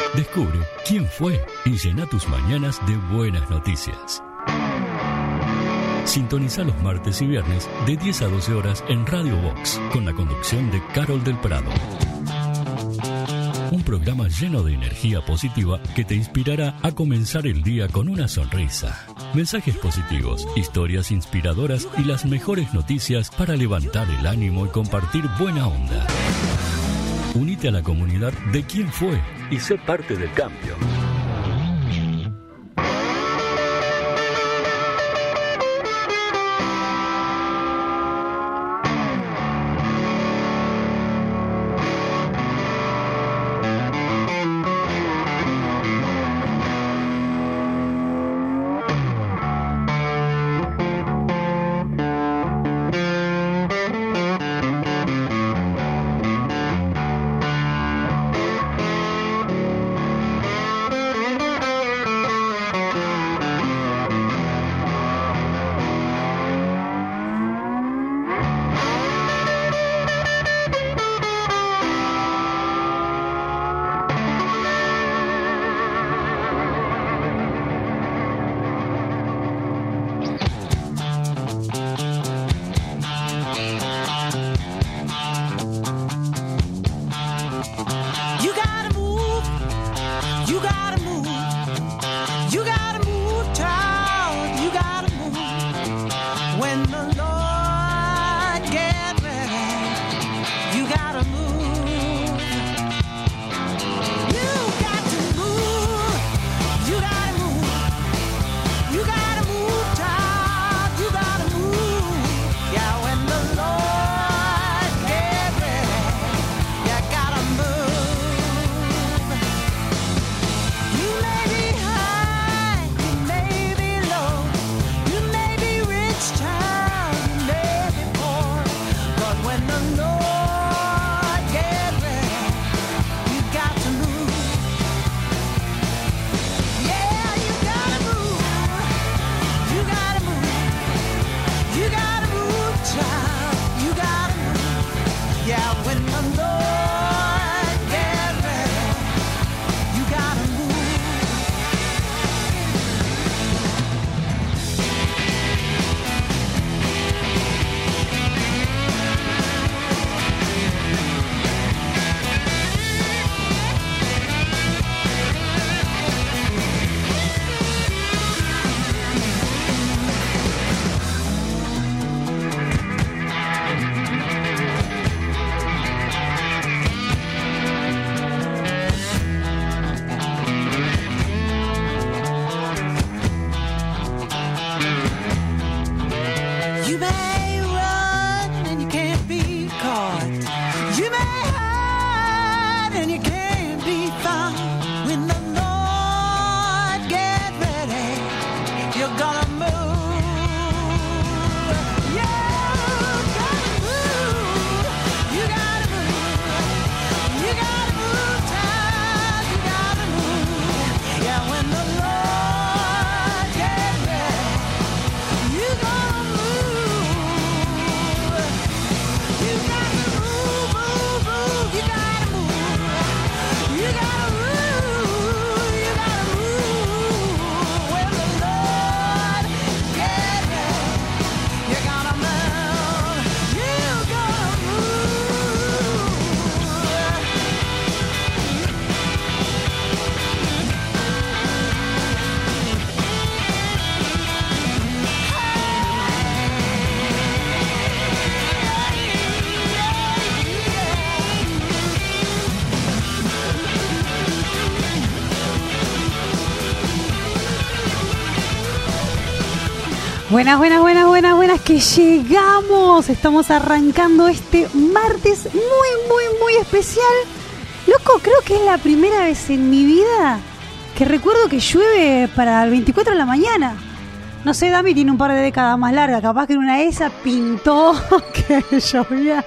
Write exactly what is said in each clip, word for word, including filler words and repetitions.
Descubre quién fue y llena tus mañanas de buenas noticias. Sintoniza los martes y viernes de diez a doce horas en Radio Vox con la conducción de Carol del Prado. Un programa lleno de energía positiva que te inspirará a comenzar el día con una sonrisa. Mensajes positivos, historias inspiradoras y las mejores noticias para levantar el ánimo y compartir buena onda. Unite a la comunidad de Quién Fue y sé parte del cambio. Buenas, buenas, buenas, buenas, buenas, que llegamos. Estamos arrancando este martes muy, muy, muy especial. Loco, creo que es la primera vez en mi vida que recuerdo que llueve para el veinticuatro de la mañana. No sé, Dami tiene un par de décadas más largas. Capaz que en una de esas pintó que llovía.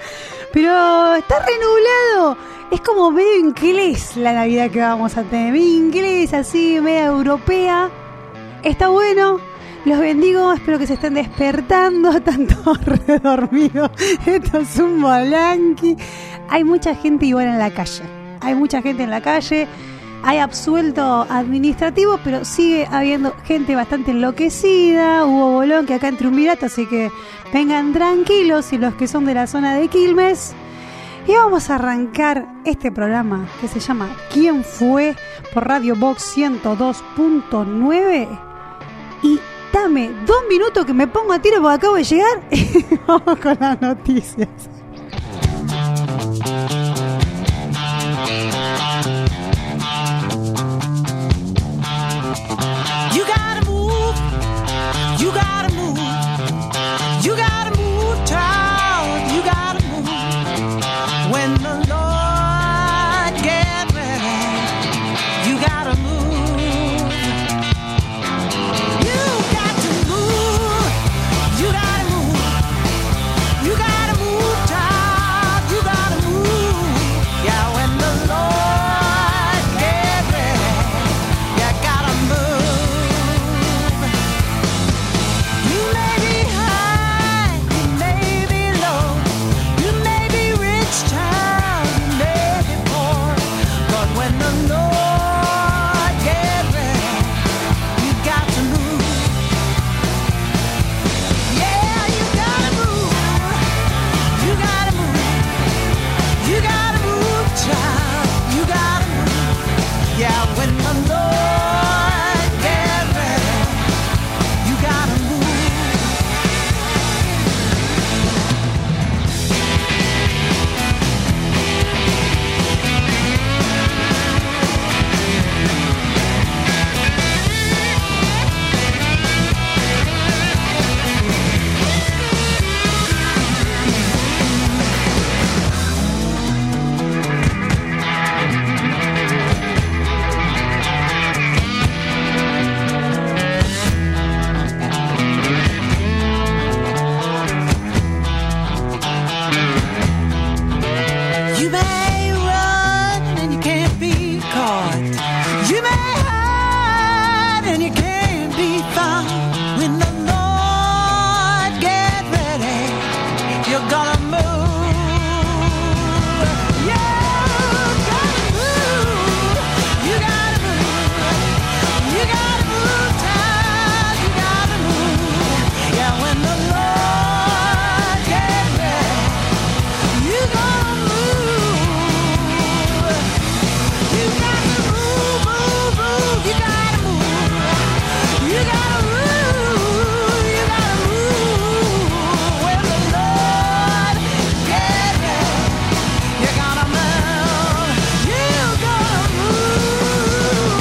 Pero está renublado. Es como medio inglés la Navidad que vamos a tener. Medio inglés, así, medio europea. Está bueno. Los bendigo, espero que se estén despertando, están todos redormidos. Esto es un balanqui. Hay mucha gente igual en la calle. Hay mucha gente en la calle. hay absuelto administrativo, pero sigue habiendo gente bastante enloquecida. Hubo bolón que acá en Triunvirato, así que vengan tranquilos y los que son de la zona de Quilmes. Y vamos a arrancar este programa que se llama ¿Quién fue? Por Radio Box ciento dos punto nueve. Y dame dos minutos que me pongo a tiro porque acabo de llegar y vamos con las noticias. You gotta move, you gotta move, you gotta move, child, you gotta move. When the Lord gets ready, you gotta move. You got to move, you gotta move, you gotta move, child, you gotta move. Yeah, when the Lord gets ready, you gotta move. You may be high, you may be low, you may be rich, child, you may be poor, but when the Lord gets ready, you got to move. Yeah, you gotta move, you gotta move, you gotta move, child, you gotta move. Yeah, when the Lord gets ready, you gotta move. You may run and you can't be caught. You may hide and you can't be found. When the Lord gets ready, you're gonna move. Yeah, you gotta move. You gotta move. You gotta move, child. You gotta move. Yeah, when the Lord gets ready, you gonna move. You gotta move, move, move. You gotta move. You gotta move. You gotta move. When the Lord gets ready, you're gonna move. You're gonna move.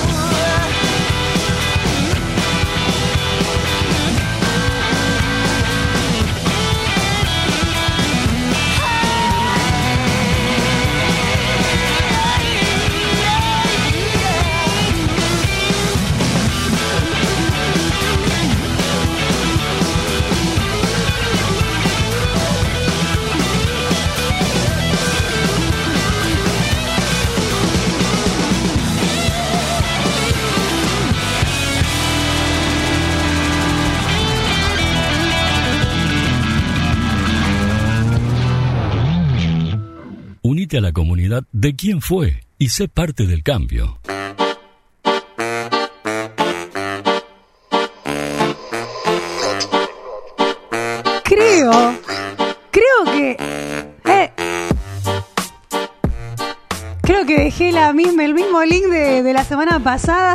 Unite a la comunidad de ¿Quién fue? Y sé parte del cambio. Creo, creo que... Eh, creo que dejé la misma, el mismo link de, de la semana pasada.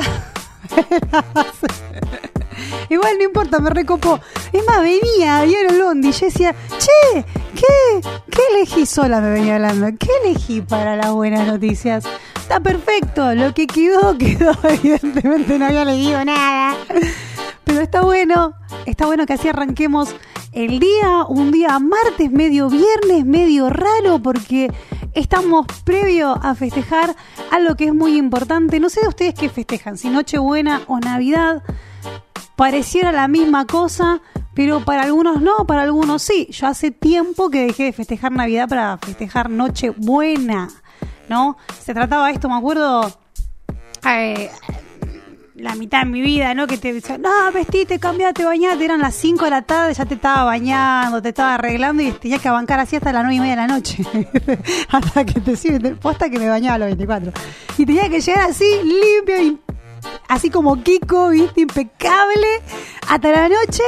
Igual no importa, me recopó. Es más, venía, había el Bondi. Yo decía, che, ¿qué, ¿qué elegí? Sola me venía hablando. ¿Qué elegí para las buenas noticias? Está perfecto, lo que quedó, quedó. Evidentemente no había elegido nada. Pero está bueno, está bueno que así arranquemos el día. Un día martes, medio viernes, medio raro, porque estamos previo a festejar algo que es muy importante. No sé de ustedes qué festejan, si Nochebuena o Navidad. Pareciera la misma cosa, pero para algunos no, para algunos sí. Yo hace tiempo que dejé de festejar Navidad para festejar Nochebuena, ¿no? Se trataba de esto, me acuerdo, eh, la mitad de mi vida, ¿no? Que te decían, no, vestite, cambiate, bañate. Eran las cinco de la tarde, ya te estaba bañando, te estaba arreglando y tenías que bancar así hasta las nueve y media de la noche. Hasta que te sirve, posta que me bañaba a los veinticuatro. Y tenía que llegar así, limpio, y así como Kiko, ¿viste? Impecable, hasta la noche.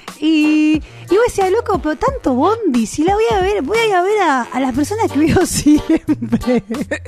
Y, y vos decías, loco, pero tanto bondi, si la voy a ver, voy a ir a ver a, a las personas que veo siempre.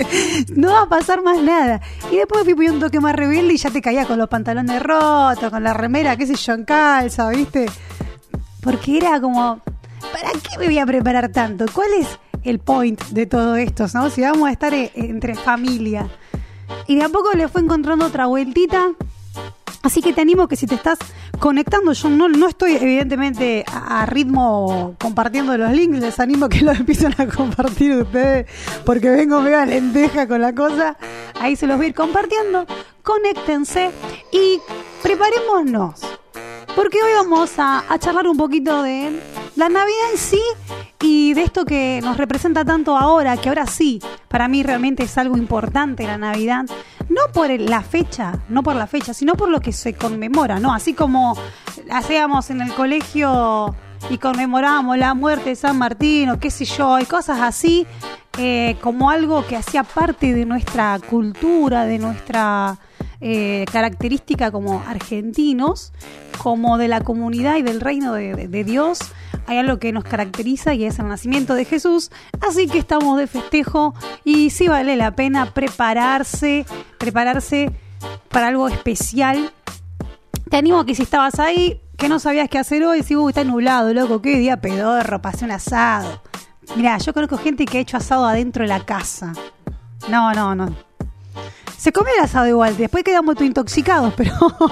No va a pasar más nada. Y después fui poniendo un toque más rebelde y ya te caía con los pantalones rotos, con la remera, qué sé yo, en calza, ¿viste? Porque era como, ¿para qué me voy a preparar tanto? ¿Cuál es el point de todo esto, no? Si vamos a estar e- entre familia. Y de a poco le fue encontrando otra vueltita. Así que te animo que si te estás conectando, yo no, no estoy evidentemente a, a ritmo compartiendo los links, les animo que los empiecen a compartir ustedes, porque vengo mega lenteja con la cosa, ahí se los voy a ir compartiendo, conéctense y preparémonos, porque hoy vamos a, a charlar un poquito de la Navidad en sí y de esto que nos representa tanto ahora, que ahora sí, para mí realmente es algo importante la Navidad. No por la fecha, no por la fecha, sino por lo que se conmemora, ¿no? Así como hacíamos en el colegio y conmemorábamos la muerte de San Martín o qué sé yo, y cosas así, eh, como algo que hacía parte de nuestra cultura, de nuestra eh, característica como argentinos, como de la comunidad y del reino de, de, de Dios. Hay algo que nos caracteriza y es el nacimiento de Jesús, así que estamos de festejo y sí vale la pena prepararse, prepararse para algo especial. Te animo a que si estabas ahí, que no sabías qué hacer hoy, si uy, está nublado, loco, qué día pedorro, pasé un asado. Mirá, yo conozco gente que ha hecho asado adentro de la casa. No, no, no. Se come el asado igual, después quedamos todos intoxicados, pero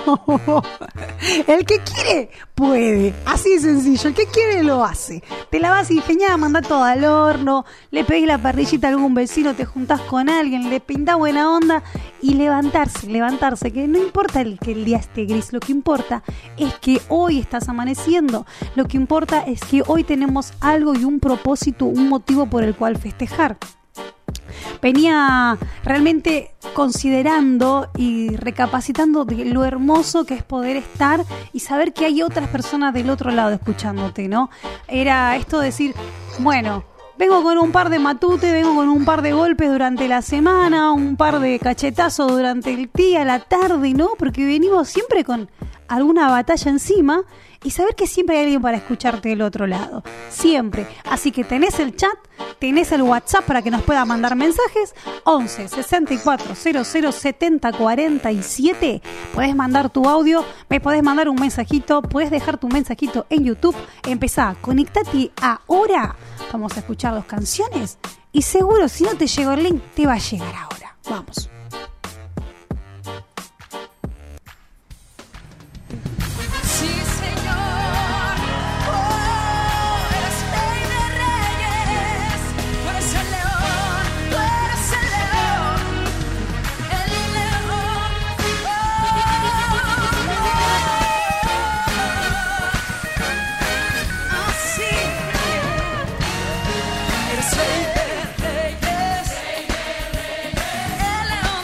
el que quiere, puede. Así de sencillo, el que quiere lo hace. Te la vas a ingeniar, mandar todo al horno, le pedís la parrillita a algún vecino, te juntás con alguien, le pintás buena onda y levantarse, levantarse, que no importa el que el día esté gris, lo que importa es que hoy estás amaneciendo, lo que importa es que hoy tenemos algo y un propósito, un motivo por el cual festejar. Venía realmente considerando y recapacitando de lo hermoso que es poder estar y saber que hay otras personas del otro lado escuchándote, ¿no? Era esto de decir, bueno, vengo con un par de matutes, vengo con un par de golpes durante la semana, un par de cachetazos durante el día, la tarde, ¿no? Porque venimos siempre con alguna batalla encima y saber que siempre hay alguien para escucharte del otro lado. Siempre. Así que tenés el chat, tenés el WhatsApp para que nos pueda mandar mensajes. once sesenta y cuatro cero cero setenta cuarenta y siete. Podés mandar tu audio, me podés mandar un mensajito, podés dejar tu mensajito en YouTube. Empezá, conectate ahora. Vamos a escuchar dos canciones y seguro si no te llegó el link te va a llegar ahora. Vamos. Eres rey de reyes, el león.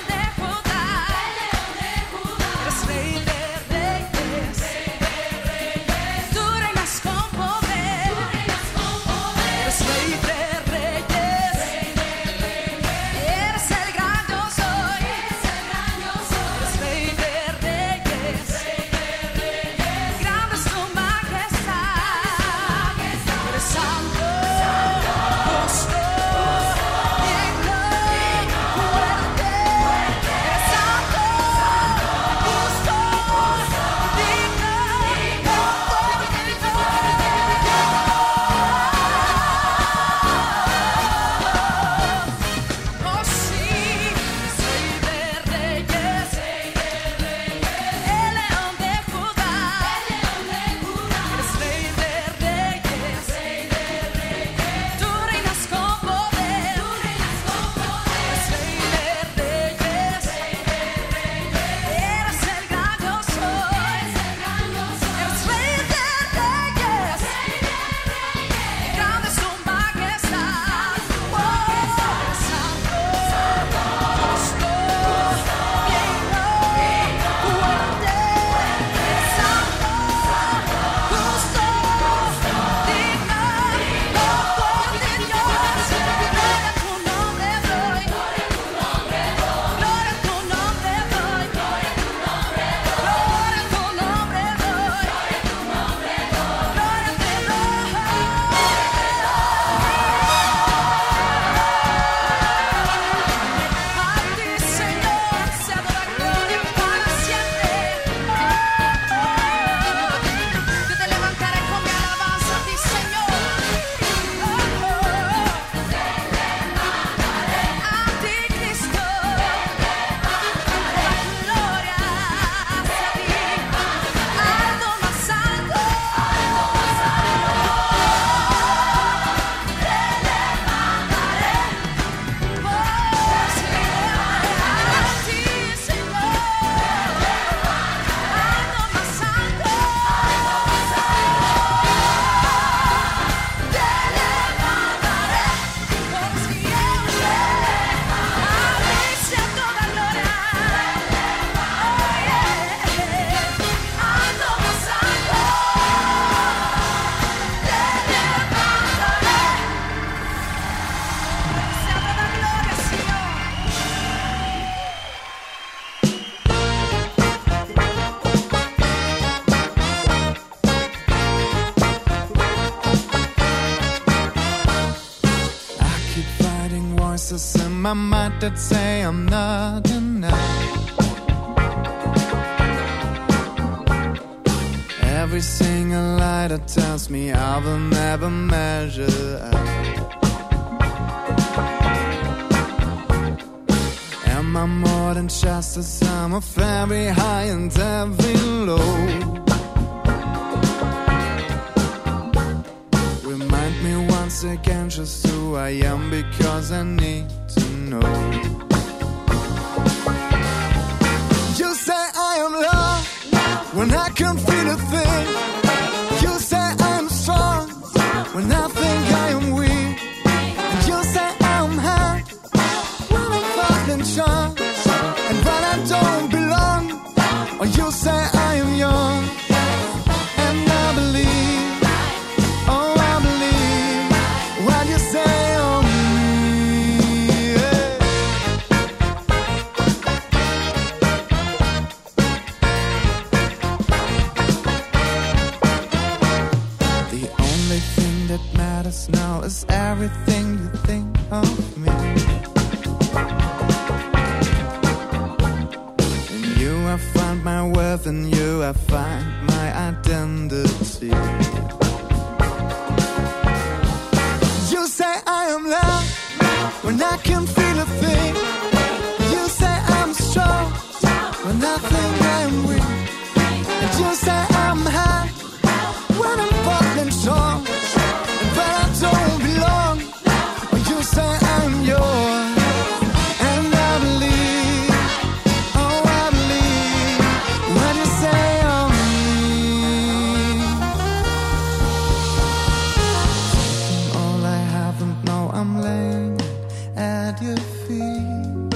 my mind that say I'm not enough. Every single light that tells me I will never measure up. Am I more than just a sum of every high and every low? Remind me once again just who I am, because I need to know. You say I am love when I can feel a thing. You say I am strong when I think I am weak. And you say I'm high when I'm falling short, and when I don't belong. Or you say I am young, and I believe, oh I believe what you say on me, yeah. The only thing that matters now is everything you think of me. In you I find my worth, in you I find my identity. You say I am love when I can feel a thing. You say I'm strong when I think I'm weak. And you say I'm high when I'm falling short, and when I don't belong. Or you say I'm yours, and I believe, oh I believe what you say on me. Taking all I have and now I'm laying at your feet.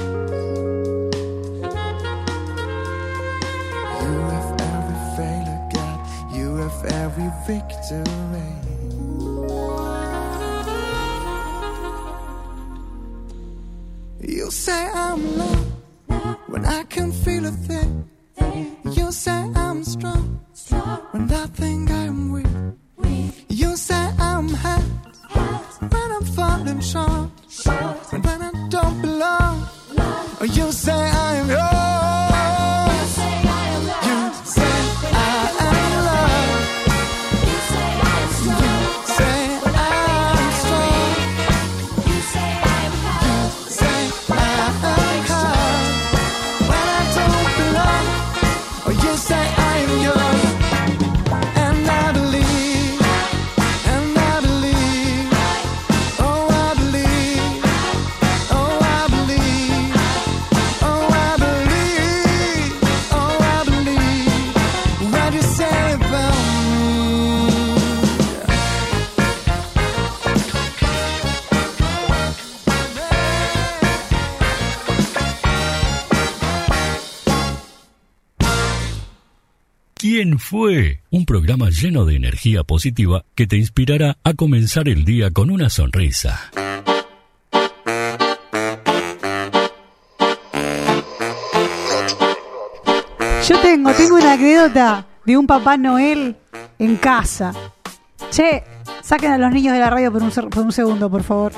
You have every failure, God. You have every victory. You say I'm love when I can feel a thing. You say I'm strong when I think I'm weak. You say I'm high when I'm falling short, and when I don't belong. Or you say I'm yours. You say I am love. You say I'm strong. You say I'm high when I don't belong. Or you say I'm yours, and I believe, and I believe, oh I believe, oh I believe, oh I believe, oh I believe what you say about me. ¿Quién fue? Un programa lleno de energía positiva que te inspirará a comenzar el día con una sonrisa. Yo tengo, tengo una anécdota de un Papá Noel en casa. Che, saquen a los niños de la radio por un, ser- por un segundo, por favor.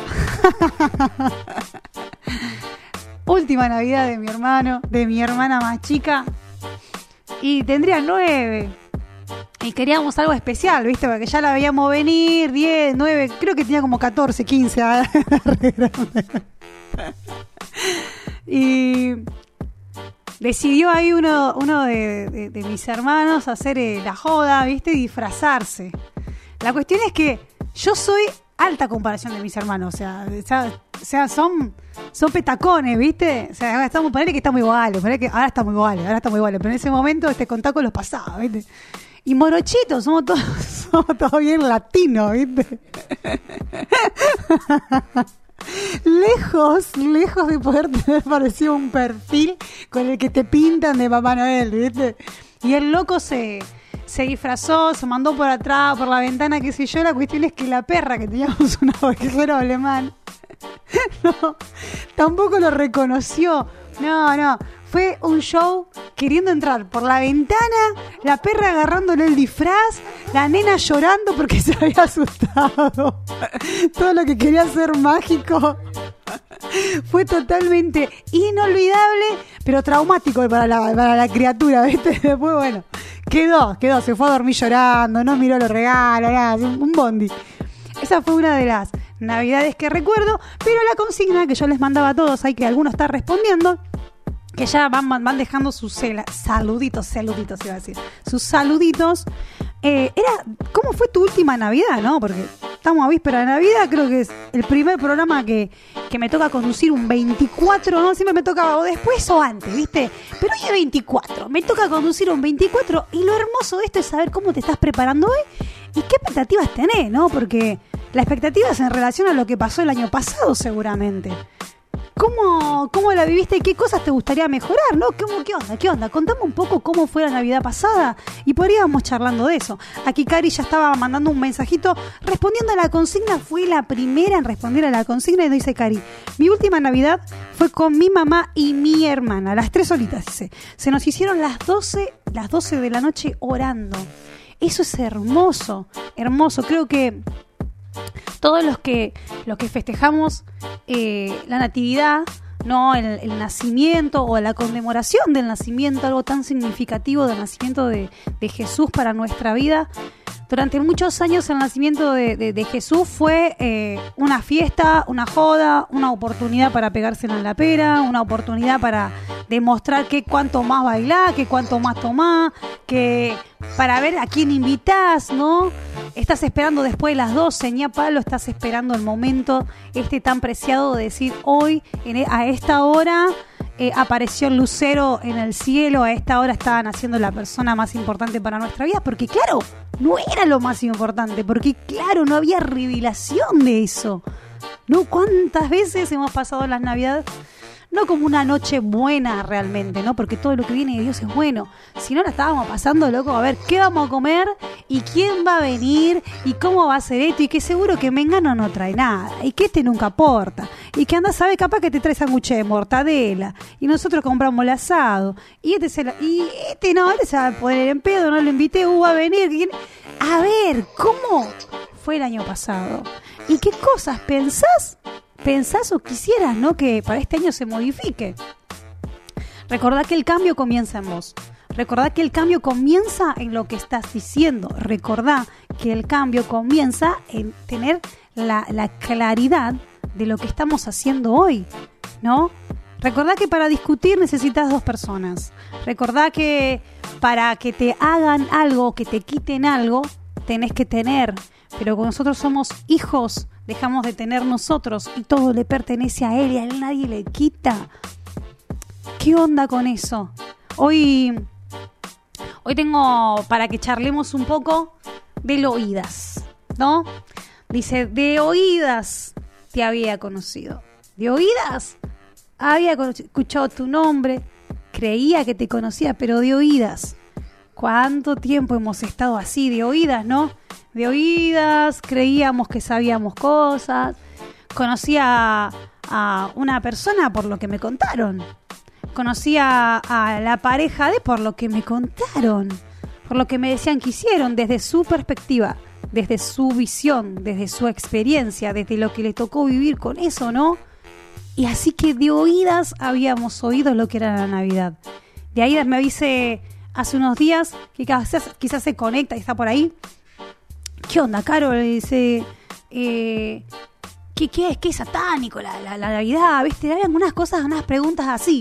Última Navidad de mi hermano, de mi hermana más chica. Y tendría nueve. Y queríamos algo especial, ¿viste? Porque ya la veíamos venir, diez, nueve, creo que tenía como catorce, quince. Re grande. Y decidió ahí uno, uno de, de, de mis hermanos hacer eh, la joda, ¿viste? Y disfrazarse. La cuestión es que yo soy alta comparación de mis hermanos, o sea, o sea, o sea son, son petacones, ¿viste? O sea, estamos, ponele que estamos iguales, ponele que ahora estamos iguales, ahora estamos iguales, pero en ese momento este con tacos los pasaba, ¿viste? Y morochitos, somos todos, somos todos bien latinos, ¿viste? Lejos, lejos de poder tener parecido un perfil con el que te pintan de Papá Noel, ¿viste? Y el loco se, se disfrazó, se mandó por atrás, por la ventana, qué sé yo. La cuestión es que la perra, que teníamos un ovejero alemán, no, tampoco lo reconoció. No, no, fue un show queriendo entrar por la ventana, la perra agarrándole el disfraz, la nena llorando porque se había asustado. Todo lo que quería ser mágico. Fue totalmente inolvidable, pero traumático para la, para la criatura, ¿viste? Después, bueno, quedó, quedó, se fue a dormir llorando, no miró los regalos, nada, un bondi. Esa fue una de las navidades que recuerdo, pero la consigna que yo les mandaba a todos, hay que algunos están respondiendo, que ya van, van dejando sus cela, saluditos, saluditos iba a decir, sus saluditos. Eh, era, ¿cómo fue tu última Navidad, no? Porque estamos a víspera de Navidad, creo que es el primer programa que, que me toca conducir un veinticuatro, ¿no? Siempre me toca o después o antes, ¿viste? Pero hoy es veinticuatro, me toca conducir un veinticuatro y lo hermoso de esto es saber cómo te estás preparando hoy y qué expectativas tenés, ¿no? Porque la expectativa es en relación a lo que pasó el año pasado seguramente. ¿Cómo, ¿Cómo la viviste y qué cosas te gustaría mejorar, no? ¿Cómo, ¿Qué onda? ¿Qué onda? Contame un poco cómo fue la Navidad pasada y podríamos charlando de eso. Aquí Cari ya estaba mandando un mensajito respondiendo a la consigna. Fue la primera en responder a la consigna y dice Cari: mi última Navidad fue con mi mamá y mi hermana, las tres solitas, dice. Se nos hicieron las doce, las doce de la noche orando. Eso es hermoso, hermoso. Creo que todos los que los que festejamos eh, la natividad, no el, el nacimiento o la conmemoración del nacimiento, algo tan significativo del nacimiento de, de Jesús para nuestra vida. Durante muchos años el nacimiento de, de, de Jesús fue eh, una fiesta, una joda, una oportunidad para pegársela en la pera, una oportunidad para demostrar que cuánto más bailás, que cuánto más tomás, que para ver a quién invitás, ¿no? Estás esperando después de las doce, ni a palo, estás esperando el momento este tan preciado de decir hoy, en, a esta hora, eh, apareció el lucero en el cielo, a esta hora estaba naciendo la persona más importante para nuestra vida, porque claro, no era lo más importante, porque claro, no había revelación de eso. ¿No? ¿Cuántas veces hemos pasado las Navidades? No como una noche buena realmente, ¿no? Porque todo lo que viene de Dios es bueno. Si no, la estábamos pasando, loco, a ver qué vamos a comer y quién va a venir y cómo va a ser esto y que seguro que Mengano no trae nada y que este nunca aporta y que anda, sabe, capaz que te trae sándwich de mortadela y nosotros compramos el asado y este se la, y este no, este se va a poner en pedo, no lo invité, uh, va a venir. ¿Quién? A ver, ¿cómo fue el año pasado? ¿Y qué cosas pensás? Pensás o quisieras, ¿no? Que para este año se modifique. Recordá que el cambio comienza en vos. Recordá que el cambio comienza en lo que estás diciendo. Recordá que el cambio comienza en tener la, la claridad de lo que estamos haciendo hoy, ¿no? Recordá que para discutir necesitas dos personas. Recordá que para que te hagan algo, que te quiten algo, tenés que tener. Pero cuando nosotros somos hijos, dejamos de tener nosotros y todo le pertenece a él y a él nadie le quita. ¿Qué onda con eso? Hoy, hoy tengo para que charlemos un poco del oídas, ¿no? Dice, de oídas te había conocido. De oídas había escuchado tu nombre, creía que te conocía, pero de oídas. ¿Cuánto tiempo hemos estado así, de oídas, no? De oídas, creíamos que sabíamos cosas. Conocí a, a una persona por lo que me contaron. Conocí a, a la pareja de por lo que me contaron. Por lo que me decían que hicieron desde su perspectiva, desde su visión, desde su experiencia, desde lo que le tocó vivir con eso, ¿no? Y así que de oídas habíamos oído lo que era la Navidad. De oídas me avise hace unos días que quizás, quizás se conecta y está por ahí. ¿Qué onda, Carol? Dice, eh, ¿qué, qué es? ¿Qué es satánico la, la, la Navidad? ¿Viste? Había algunas cosas, unas preguntas así.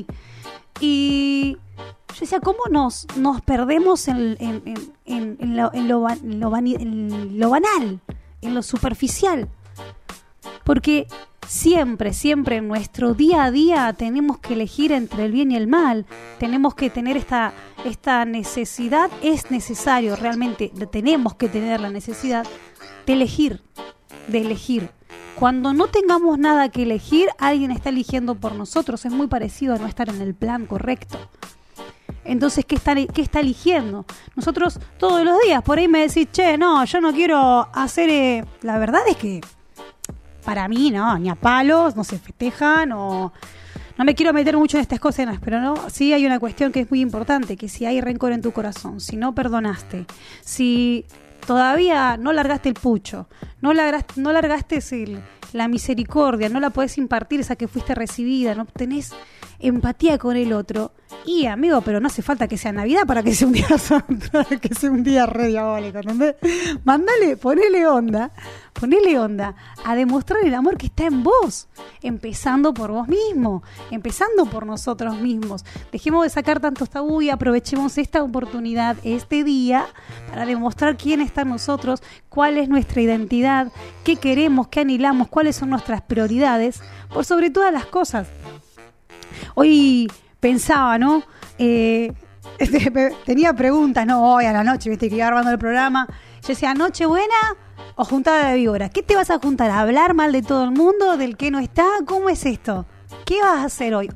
Y yo decía, ¿cómo nos, nos perdemos en, en, en, en, en, lo, en, lo, en, lo, en lo banal, en lo superficial? Porque siempre, siempre en nuestro día a día tenemos que elegir entre el bien y el mal. Tenemos que tener esta, esta necesidad, es necesario realmente, tenemos que tener la necesidad de elegir, de elegir. Cuando no tengamos nada que elegir, alguien está eligiendo por nosotros. Es muy parecido a no estar en el plan correcto. Entonces, ¿qué está, qué está eligiendo? Nosotros todos los días, por ahí me decís, che, no, yo no quiero hacer... Eh... La verdad es que para mí, no, ni a palos, no se festejan o... No me quiero meter mucho en estas cosas, pero no, sí hay una cuestión que es muy importante, que si hay rencor en tu corazón, si no perdonaste, si todavía no largaste el pucho, no largaste, no largaste el, la misericordia, no la podés impartir esa que fuiste recibida, no tenés empatía con el otro. Y amigo, pero no hace falta que sea Navidad para que sea un día santo, que sea un día re diabólico, ¿entendés? Mándale, ponele onda, ponele onda a demostrar el amor que está en vos, empezando por vos mismo, empezando por nosotros mismos. Dejemos de sacar tantos tabú y aprovechemos esta oportunidad, este día, para demostrar quién está en nosotros, cuál es nuestra identidad, qué queremos, qué anhelamos, cuáles son nuestras prioridades, por sobre todas las cosas. Hoy pensaba, ¿no? Eh, este, tenía preguntas, ¿no? Hoy a la noche, viste, que iba armando el programa. Yo decía, ¿noche buena o juntada de víboras? ¿Qué te vas a juntar? ¿A hablar mal de todo el mundo? ¿Del que no está? ¿Cómo es esto? ¿Qué vas a hacer hoy?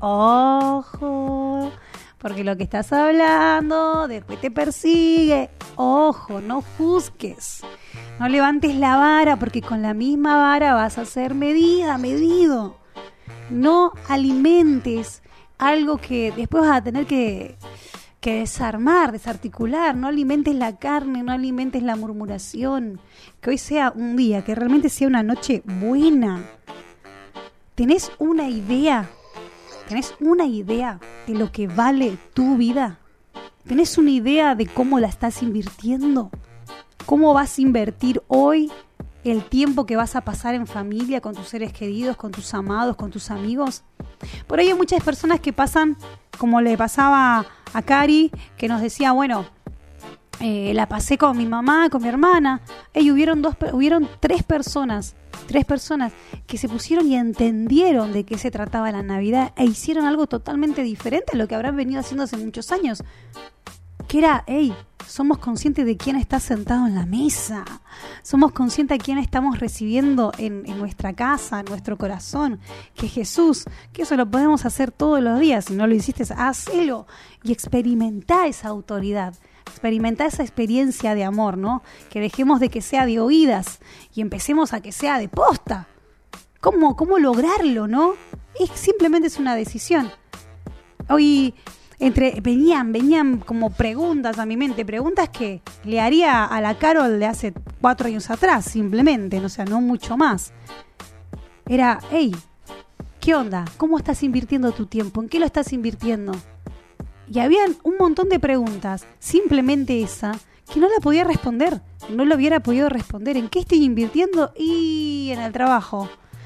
Ojo, porque lo que estás hablando después te persigue. Ojo, no juzgues. No levantes la vara, porque con la misma vara vas a ser medida, medido. No alimentes algo que después vas a tener que, que desarmar, desarticular. No alimentes la carne, no alimentes la murmuración. Que hoy sea un día, que realmente sea una noche buena. ¿Tenés una idea? ¿Tenés una idea de lo que vale tu vida? ¿Tenés una idea de cómo la estás invirtiendo? ¿Cómo vas a invertir hoy el tiempo que vas a pasar en familia, con tus seres queridos, con tus amados, con tus amigos? Por ahí hay muchas personas que pasan, como le pasaba a Cari, que nos decía, bueno, eh, la pasé con mi mamá, con mi hermana. Ey, hubieron dos, hubieron tres personas, tres personas que se pusieron y entendieron de qué se trataba la Navidad e hicieron algo totalmente diferente a lo que habrán venido haciendo hace muchos años. Que era, hey, somos conscientes de quién está sentado en la mesa, somos conscientes de quién estamos recibiendo en, en nuestra casa, en nuestro corazón, que Jesús, que eso lo podemos hacer todos los días. Si no lo hiciste, hacelo y experimentá esa autoridad, experimentá esa experiencia de amor, ¿no? Que dejemos de que sea de oídas y empecemos a que sea de posta. ¿Cómo, cómo lograrlo, no? Es, simplemente es una decisión. Hoy Entre, venían, venían como preguntas a mi mente, preguntas que le haría a la Carol de hace cuatro años atrás, simplemente, o sea, no mucho más. Era, hey, ¿qué onda? ¿Cómo estás invirtiendo tu tiempo? ¿En qué lo estás invirtiendo? Y habían un montón de preguntas, simplemente esa, que no la podía responder, no lo hubiera podido responder. ¿En qué estoy invirtiendo? Y en el trabajo.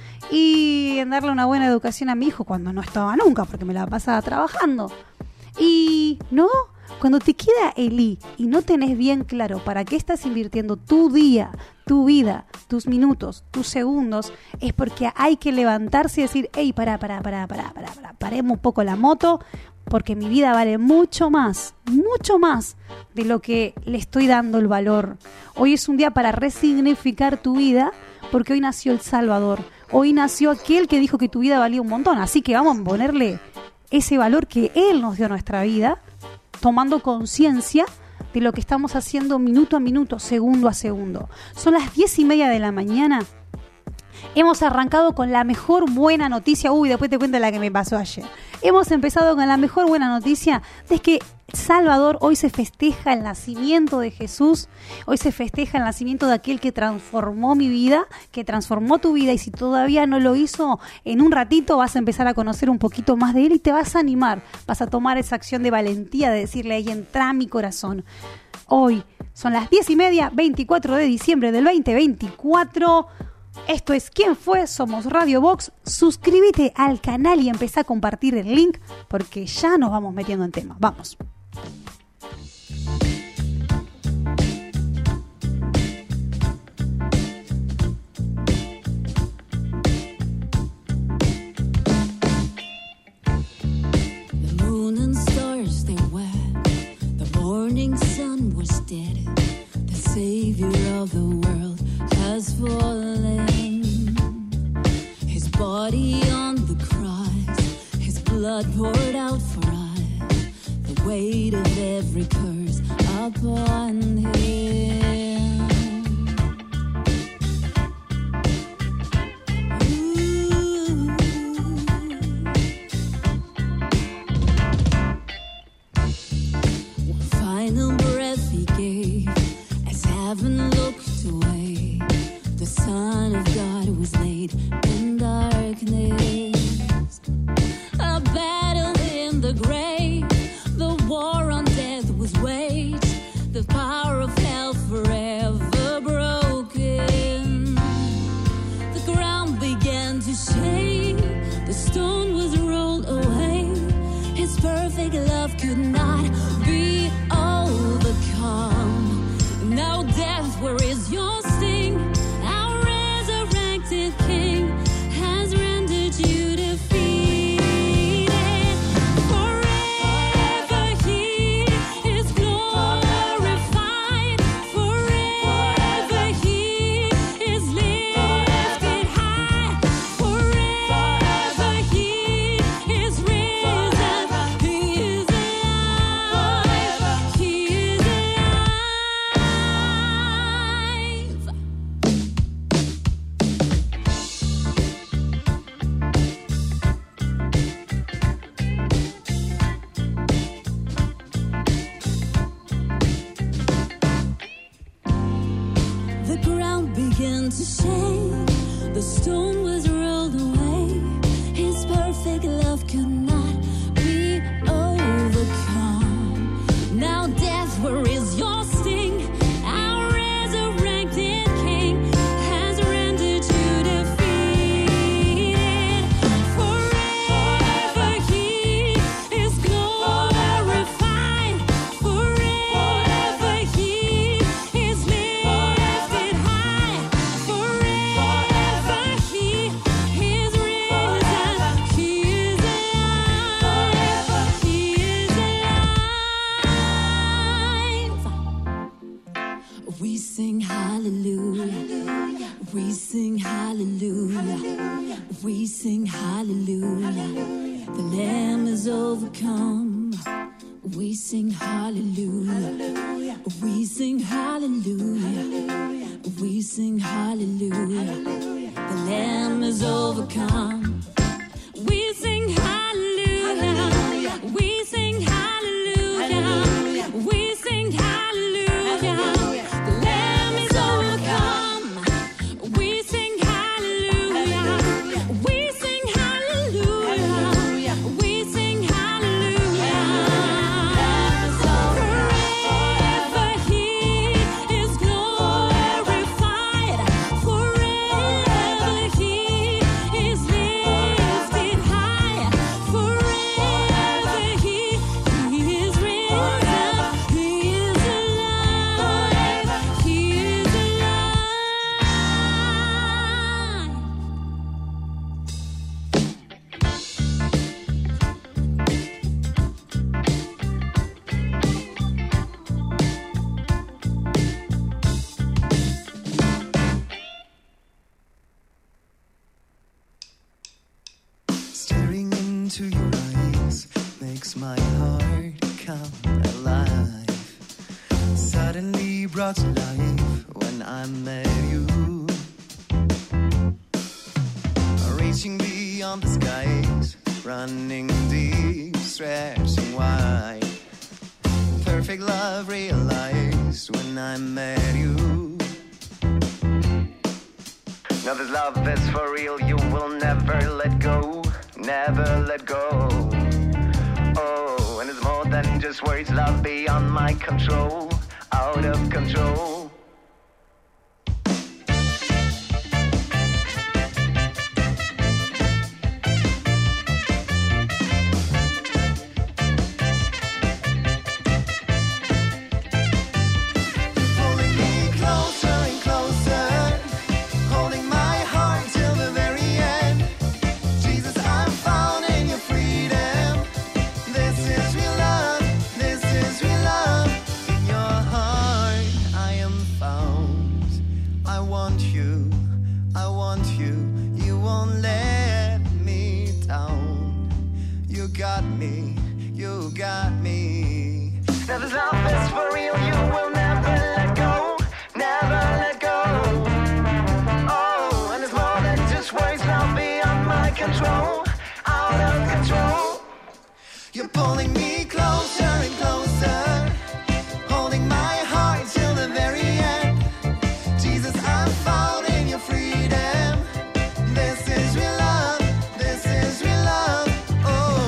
Y en darle una buena educación a mi hijo cuando no estaba nunca, porque me la pasaba trabajando. Y no, cuando te queda el I y no tenés bien claro para qué estás invirtiendo tu día, tu vida, tus minutos, tus segundos, es porque hay que levantarse y decir, hey, pará, pará, pará, pará, pará, pará, paremos un poco la moto, porque mi vida vale mucho más, mucho más de lo que le estoy dando el valor. Hoy es un día para resignificar tu vida, porque hoy nació el Salvador, hoy nació aquel que dijo que tu vida valía un montón, así que vamos a ponerle ese valor que Él nos dio a nuestra vida, tomando conciencia de lo que estamos haciendo minuto a minuto, segundo a segundo. Son las diez y media de la mañana. Hemos arrancado con la mejor buena noticia. Uy, después te cuento la que me pasó ayer. Hemos empezado con la mejor buena noticia de que Salvador, hoy se festeja el nacimiento de Jesús, hoy se festeja el nacimiento de aquel que transformó mi vida, que transformó tu vida, y si todavía no lo hizo, en un ratito vas a empezar a conocer un poquito más de él y te vas a animar, vas a tomar esa acción de valentía de decirle ahí, entra a mi corazón. Hoy son las diez y media, veinticuatro de diciembre del veinte veinticuatro. Esto es ¿Quién fue? Somos Radio Box. Suscríbete al canal y empezá a compartir el link, porque ya nos vamos metiendo en tema. Vamos. The moon and stars, they wept. The morning sun was dead. The savior of the world has fallen. His body on the cross, his blood poured out for us, the weight of every curse upon him. Ooh. One final breath he gave as heaven looked away. The Son of God was laid perfect love could not be overcome. Now death, where is your sting? Our resurrected King has rendered you defeated. Forever He is glorified. Forever He is lifted high. Forever He is risen. He is alive. He is alive. The ground began to shake. The stone was rolled away. His perfect love could not be overcome. Now death, where is your sting? Our resurrected King has rendered you defeated. Forever He is glorified. Forever He is lifted high. Forever He is risen. He is alive. He is alive. We sing hallelujah. We sing hallelujah. We sing hallelujah. The Lamb is overcome. We sing hallelujah. We sing hallelujah. We sing hallelujah. The Lamb is overcome. We sing hallelujah. We sing hallelujah. We sing hallelujah. The Lamb is overcome. We sing hallelujah. We sing hallelujah. We sing hallelujah. Forever He is glorified. Forever He is lifted high. Forever He He is risen. He is alive. He is alive. Staring into your eyes makes my heart come alive. Suddenly brought to life when I met you. Reaching beyond the skies, running deep, stretching wide. Perfect love realized when I met you. Now this love is for real, you will never let go, never let go. Oh, and it's more than just words, love beyond my control, out of control. Pulling me closer and closer, holding my heart till the very end. Jesus, I'm found in your freedom. This is real love, this is real love. In your heart I am found. I want you, I want you. You won't let me down. You got me, you got me. Now this love is for real, you will never let go, never let go. Oh, and it's more than just words, love beyond my control, out of control. You're pulling me closer and closer, holding my heart till the very end. Jesus, I'm found in your freedom. This is real love, this is real love. Oh.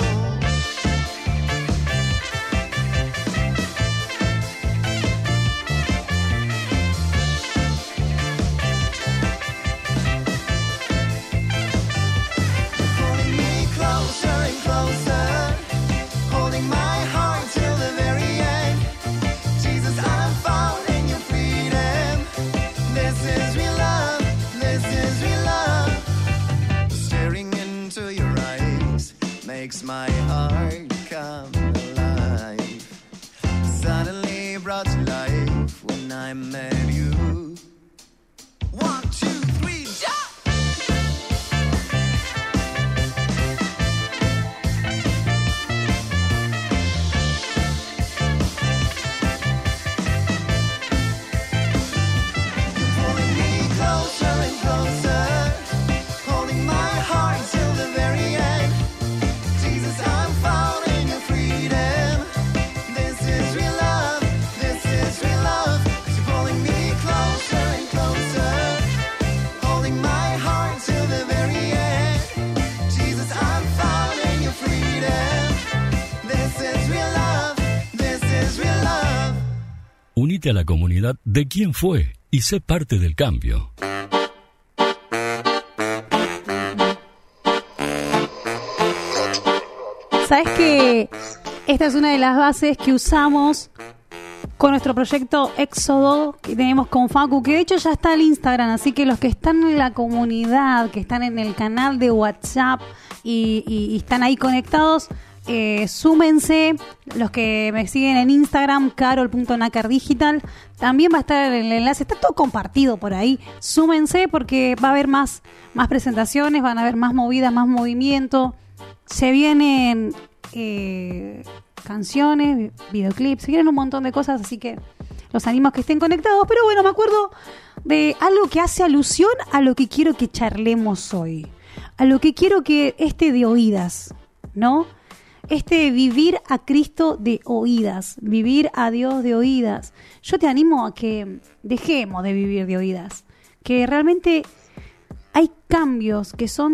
Pulling me closer and closer, holding Unite a la comunidad de Quién Fue y sé parte del cambio. ¿Sabes que esta es una de las bases que usamos con nuestro proyecto Éxodo que tenemos con Facu, que de hecho ya está el Instagram, así que los que están en la comunidad, que están en el canal de WhatsApp y, y, y están ahí conectados, eh, súmense. Los que me siguen en Instagram, carol punto nacar digital, también va a estar el enlace, está todo compartido por ahí. Súmense porque va a haber más, más presentaciones, van a haber más movidas, más movimiento. Se vienen eh, canciones, videoclips, se vienen un montón de cosas, así que los animo a que estén conectados. Pero bueno, me acuerdo de algo que hace alusión a lo que quiero que charlemos hoy, a lo que quiero que este de oídas, ¿no? Este vivir a Cristo de oídas, vivir a Dios de oídas. Yo te animo a que dejemos de vivir de oídas, que realmente hay cambios que son...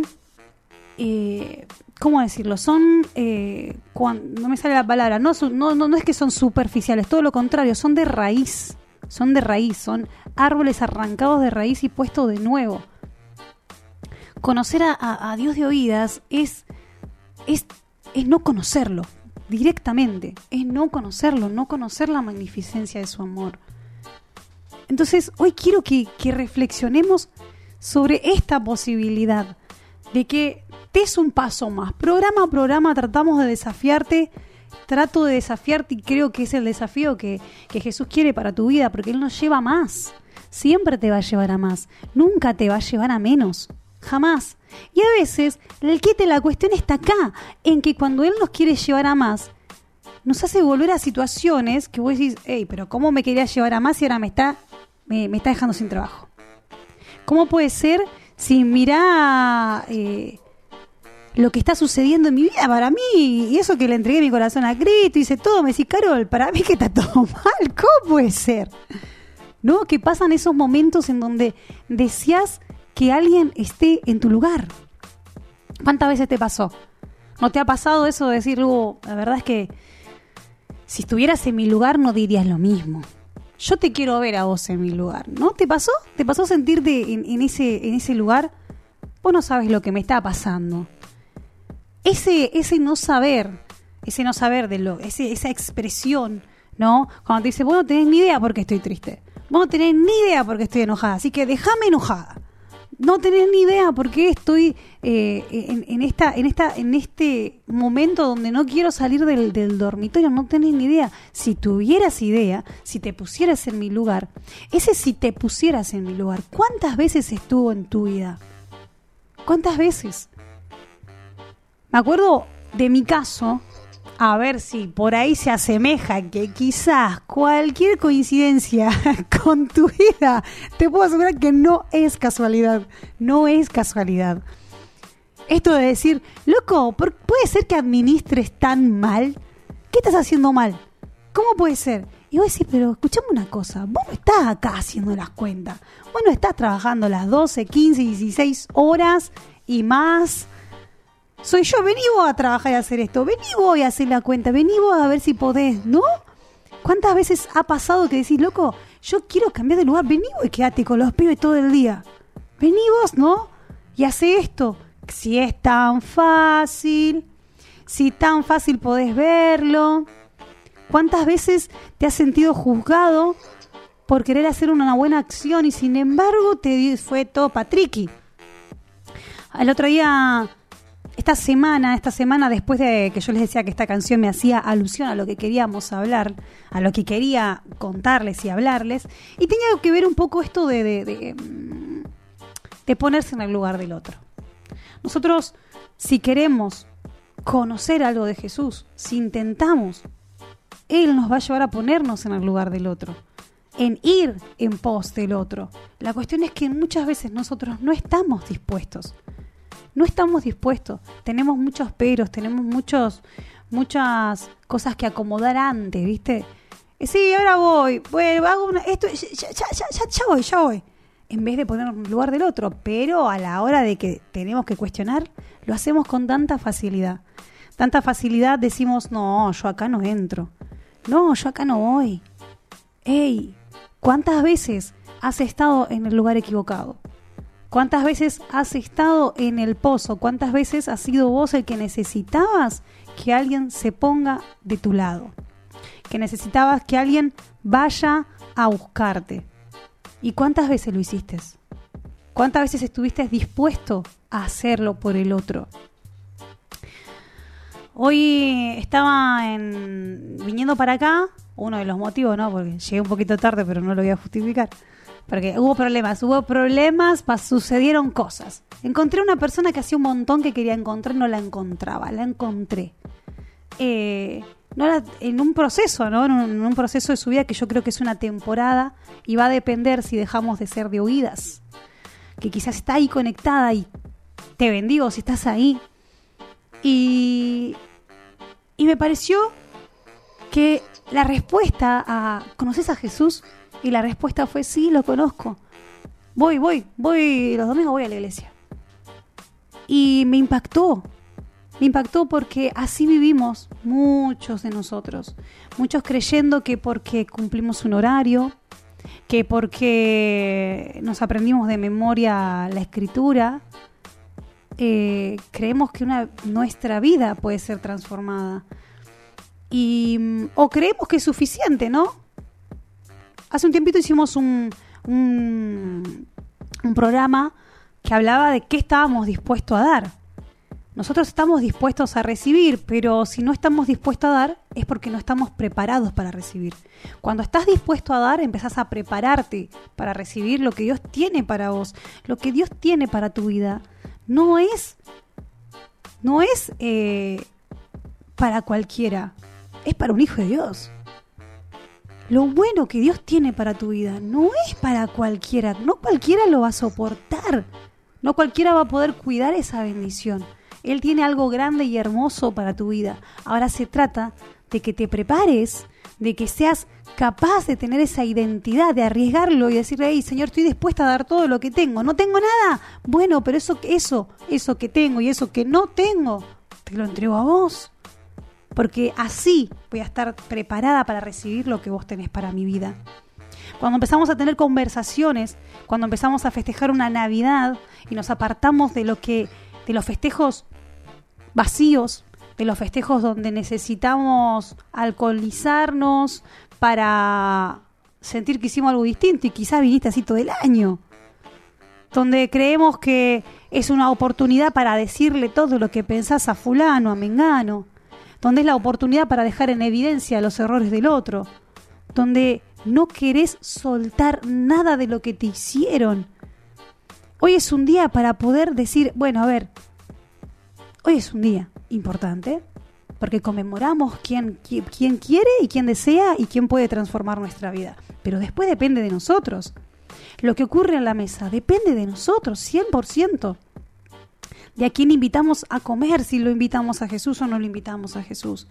Eh, ¿Cómo decirlo? Son, eh, cuando, no me sale la palabra, no, no, no, no es que son superficiales, todo lo contrario, son de raíz, son de raíz, son árboles arrancados de raíz y puestos de nuevo. Conocer a, a, a Dios de oídas es, es, es no conocerlo directamente, es no conocerlo, no conocer la magnificencia de su amor. Entonces, hoy quiero que, que reflexionemos sobre esta posibilidad de que te es un paso más. Programa a programa tratamos de desafiarte, trato de desafiarte y creo que es el desafío que, que Jesús quiere para tu vida, porque Él nos lleva a más. Siempre te va a llevar a más, nunca te va a llevar a menos, jamás. Y a veces el quite la cuestión está acá, en que cuando Él nos quiere llevar a más, nos hace volver a situaciones que vos decís, hey, pero ¿cómo me quería llevar a más y ahora me está, me, me está dejando sin trabajo? ¿Cómo puede ser si mirá... Eh, lo que está sucediendo en mi vida para mí, y eso que le entregué mi corazón a Cristo, hice todo, me decís, Carol, para mí que está todo mal, ¿cómo puede ser? ¿No? Que pasan esos momentos en donde deseas que alguien esté en tu lugar. ¿Cuántas veces te pasó? ¿No te ha pasado eso de decir, Lugo, la verdad es que si estuvieras en mi lugar no dirías lo mismo? Yo te quiero ver a vos en mi lugar, ¿no? ¿Te pasó? ¿Te pasó sentirte en, en, ese, en ese lugar? Vos no sabes lo que me está pasando. Ese, ese no saber, ese no saber de lo, ese, esa expresión, ¿no? Cuando te dice, vos no tenés ni idea por qué estoy triste, vos no tenés ni idea por qué estoy enojada, así que déjame enojada. No tenés ni idea por qué estoy eh, en, en esta, en esta, en este momento donde no quiero salir del, del dormitorio, no tenés ni idea. Si tuvieras idea, si te pusieras en mi lugar, ese si te pusieras en mi lugar, ¿cuántas veces estuvo en tu vida? ¿Cuántas veces? Me acuerdo de mi caso, a ver si por ahí se asemeja, que quizás cualquier coincidencia con tu vida, te puedo asegurar que no es casualidad, no es casualidad. Esto de decir, loco, ¿puede ser que administres tan mal? ¿Qué estás haciendo mal? ¿Cómo puede ser? Y vos decís, pero escuchame una cosa, vos no estás acá haciendo las cuentas, vos no estás trabajando las doce, quince, dieciséis horas y más. Soy yo, vení vos a trabajar y a hacer esto, vení vos a hacer la cuenta, vení vos a ver si podés, ¿no? ¿Cuántas veces ha pasado que decís, loco, yo quiero cambiar de lugar, vení vos y quédate con los pibes todo el día? Vení vos, ¿no? Y hace esto. Si es tan fácil, si tan fácil podés verlo. ¿Cuántas veces te has sentido juzgado por querer hacer una buena acción y sin embargo te fue todo patriqui? El otro día... Esta semana, esta semana después de que yo les decía que esta canción me hacía alusión a lo que queríamos hablar, a lo que quería contarles y hablarles, y tenía que ver un poco esto de, de, de, de ponerse en el lugar del otro. Nosotros, si queremos conocer algo de Jesús, si intentamos, Él nos va a llevar a ponernos en el lugar del otro, en ir en pos del otro. La cuestión es que muchas veces nosotros no estamos dispuestos. No estamos dispuestos, tenemos muchos peros, tenemos muchos, muchas cosas que acomodar antes, ¿viste? Sí, ahora voy, bueno, hago una, esto, ya, ya, ya, ya, ya voy, ya voy. En vez de ponernos en el lugar del otro, pero a la hora de que tenemos que cuestionar, lo hacemos con tanta facilidad. Tanta facilidad decimos, no, yo acá no entro, no, yo acá no voy. Ey, ¿cuántas veces has estado en el lugar equivocado? ¿Cuántas veces has estado en el pozo? ¿Cuántas veces has sido vos el que necesitabas que alguien se ponga de tu lado? Que necesitabas que alguien vaya a buscarte. ¿Y cuántas veces lo hiciste? ¿Cuántas veces estuviste dispuesto a hacerlo por el otro? Hoy estaba en, viniendo para acá, uno de los motivos, ¿no? Porque llegué un poquito tarde, pero no lo voy a justificar. Porque hubo problemas, hubo problemas, pa, sucedieron cosas. Encontré una persona que hacía un montón que quería encontrar, no la encontraba, la encontré. Eh, no la, en un proceso, ¿no? En un, en un proceso de su vida que yo creo que es una temporada y va a depender si dejamos de ser de oídas. Que quizás está ahí conectada y te bendigo si estás ahí. Y, y me pareció que la respuesta a ¿conoces a Jesús? Y la respuesta fue sí, lo conozco. Voy, voy, voy, los domingos voy a la iglesia. Y me impactó. Me impactó porque así vivimos muchos de nosotros. Muchos creyendo que porque cumplimos un horario, que porque nos aprendimos de memoria la escritura, eh, creemos que una, nuestra vida puede ser transformada. Y, o creemos que es suficiente, ¿no? Hace un tiempito hicimos un, un, un programa que hablaba de qué estábamos dispuestos a dar. Nosotros estamos dispuestos a recibir, pero si no estamos dispuestos a dar es porque no estamos preparados para recibir. Cuando estás dispuesto a dar, empezás a prepararte para recibir lo que Dios tiene para vos. Lo que Dios tiene para tu vida no es, no es eh, para cualquiera, es para un hijo de Dios. Lo bueno que Dios tiene para tu vida no es para cualquiera, no cualquiera lo va a soportar, no cualquiera va a poder cuidar esa bendición. Él tiene algo grande y hermoso para tu vida. Ahora se trata de que te prepares, de que seas capaz de tener esa identidad, de arriesgarlo y decirle, hey, Señor, estoy dispuesta a dar todo lo que tengo. ¿No tengo nada? Bueno, pero eso, eso, eso que tengo y eso que no tengo, te lo entrego a vos. Porque así voy a estar preparada para recibir lo que vos tenés para mi vida. Cuando empezamos a tener conversaciones, cuando empezamos a festejar una Navidad y nos apartamos de lo que, de los festejos vacíos, de los festejos donde necesitamos alcoholizarnos para sentir que hicimos algo distinto y quizás viniste así todo el año, donde creemos que es una oportunidad para decirle todo lo que pensás a fulano, a mengano, donde es la oportunidad para dejar en evidencia los errores del otro, donde no querés soltar nada de lo que te hicieron. Hoy es un día para poder decir, bueno, a ver, hoy es un día importante, porque conmemoramos quién, quién, quién quiere y quién desea y quién puede transformar nuestra vida. Pero después depende de nosotros. Lo que ocurre en la mesa depende de nosotros, cien por ciento. De a quién invitamos a comer, si lo invitamos a Jesús o no lo invitamos a Jesús.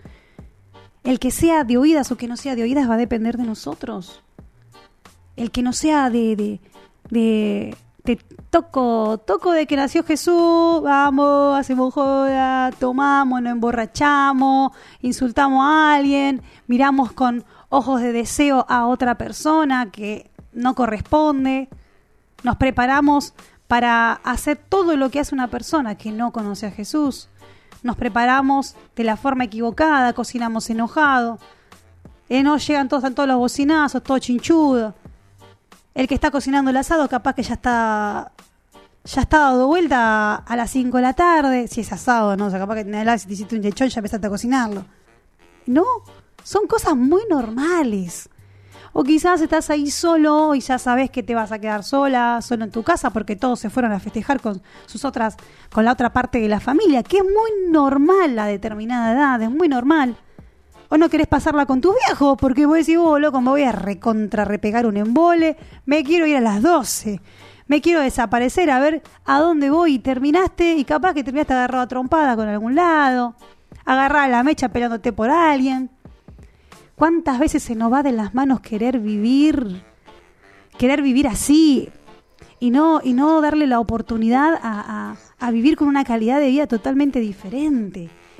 El que sea de oídas o que no sea de oídas va a depender de nosotros. El que no sea de, de, de, de toco, toco de que nació Jesús, vamos, hacemos joda, tomamos, nos emborrachamos, insultamos a alguien, miramos con ojos de deseo a otra persona que no corresponde, nos preparamos para hacer todo lo que hace una persona que no conoce a Jesús. Nos preparamos de la forma equivocada, cocinamos enojado. Eh, no llegan todos, están todos los bocinazos, todo chinchudo. El que está cocinando el asado capaz que ya está ya está dado vuelta a las cinco de la tarde. Si es asado, ¿no? O sea, capaz que si te hiciste un lechón ya empezaste a cocinarlo. No, son cosas muy normales. O quizás estás ahí solo y ya sabes que te vas a quedar sola, solo en tu casa, porque todos se fueron a festejar con sus otras, con la otra parte de la familia, que es muy normal a determinada edad, es muy normal. O no querés pasarla con tus viejos, porque vos decís, oh, loco, me voy a recontra repegar un embole, me quiero ir a las doce, me quiero desaparecer a ver a dónde voy, y terminaste, y capaz que terminaste agarrado a trompada con algún lado, agarrada a la mecha peleándote por alguien. ¿Cuántas veces se nos va de las manos querer vivir, querer vivir así y no, y no darle la oportunidad a, a, a vivir con una calidad de vida totalmente diferente?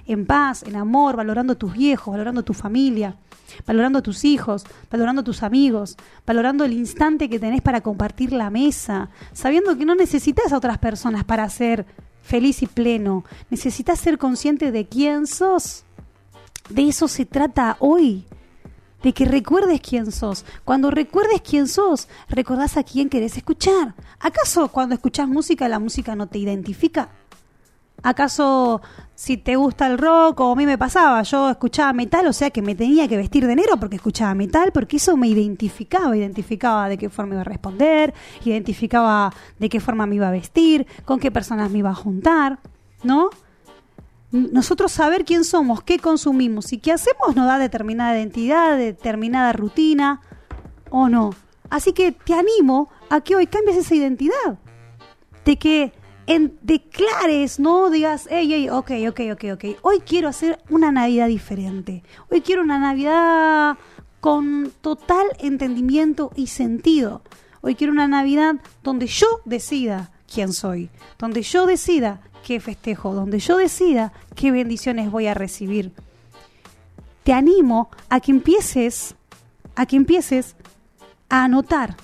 en paz, en amor, valorando a tus viejos, valorando a tu familia, valorando a tus hijos, valorando a tus amigos, valorando el instante que tenés para compartir la mesa, sabiendo que no necesitas a otras personas para ser feliz y pleno. Necesitas ser consciente de quién sos. De eso se trata hoy. De que recuerdes quién sos. Cuando recuerdes quién sos, recordás a quién querés escuchar. ¿Acaso cuando escuchás música, la música no te identifica? ¿Acaso si te gusta el rock, o a mí me pasaba, yo escuchaba metal, o sea que me tenía que vestir de negro porque escuchaba metal, porque eso me identificaba, identificaba de qué forma iba a responder, identificaba de qué forma me iba a vestir, con qué personas me iba a juntar, ¿no? Nosotros saber quién somos, qué consumimos y qué hacemos nos da determinada identidad, determinada rutina o no. Así que te animo a que hoy cambies esa identidad, de que en, declares, no digas, hey, hey, ok, ok, ok, ok, hoy quiero hacer una Navidad diferente, hoy quiero una Navidad con total entendimiento y sentido, hoy quiero una Navidad donde yo decida quién soy, donde yo decida qué festejo, donde yo decida qué bendiciones voy a recibir. Te animo a que empieces, a que empieces a anotar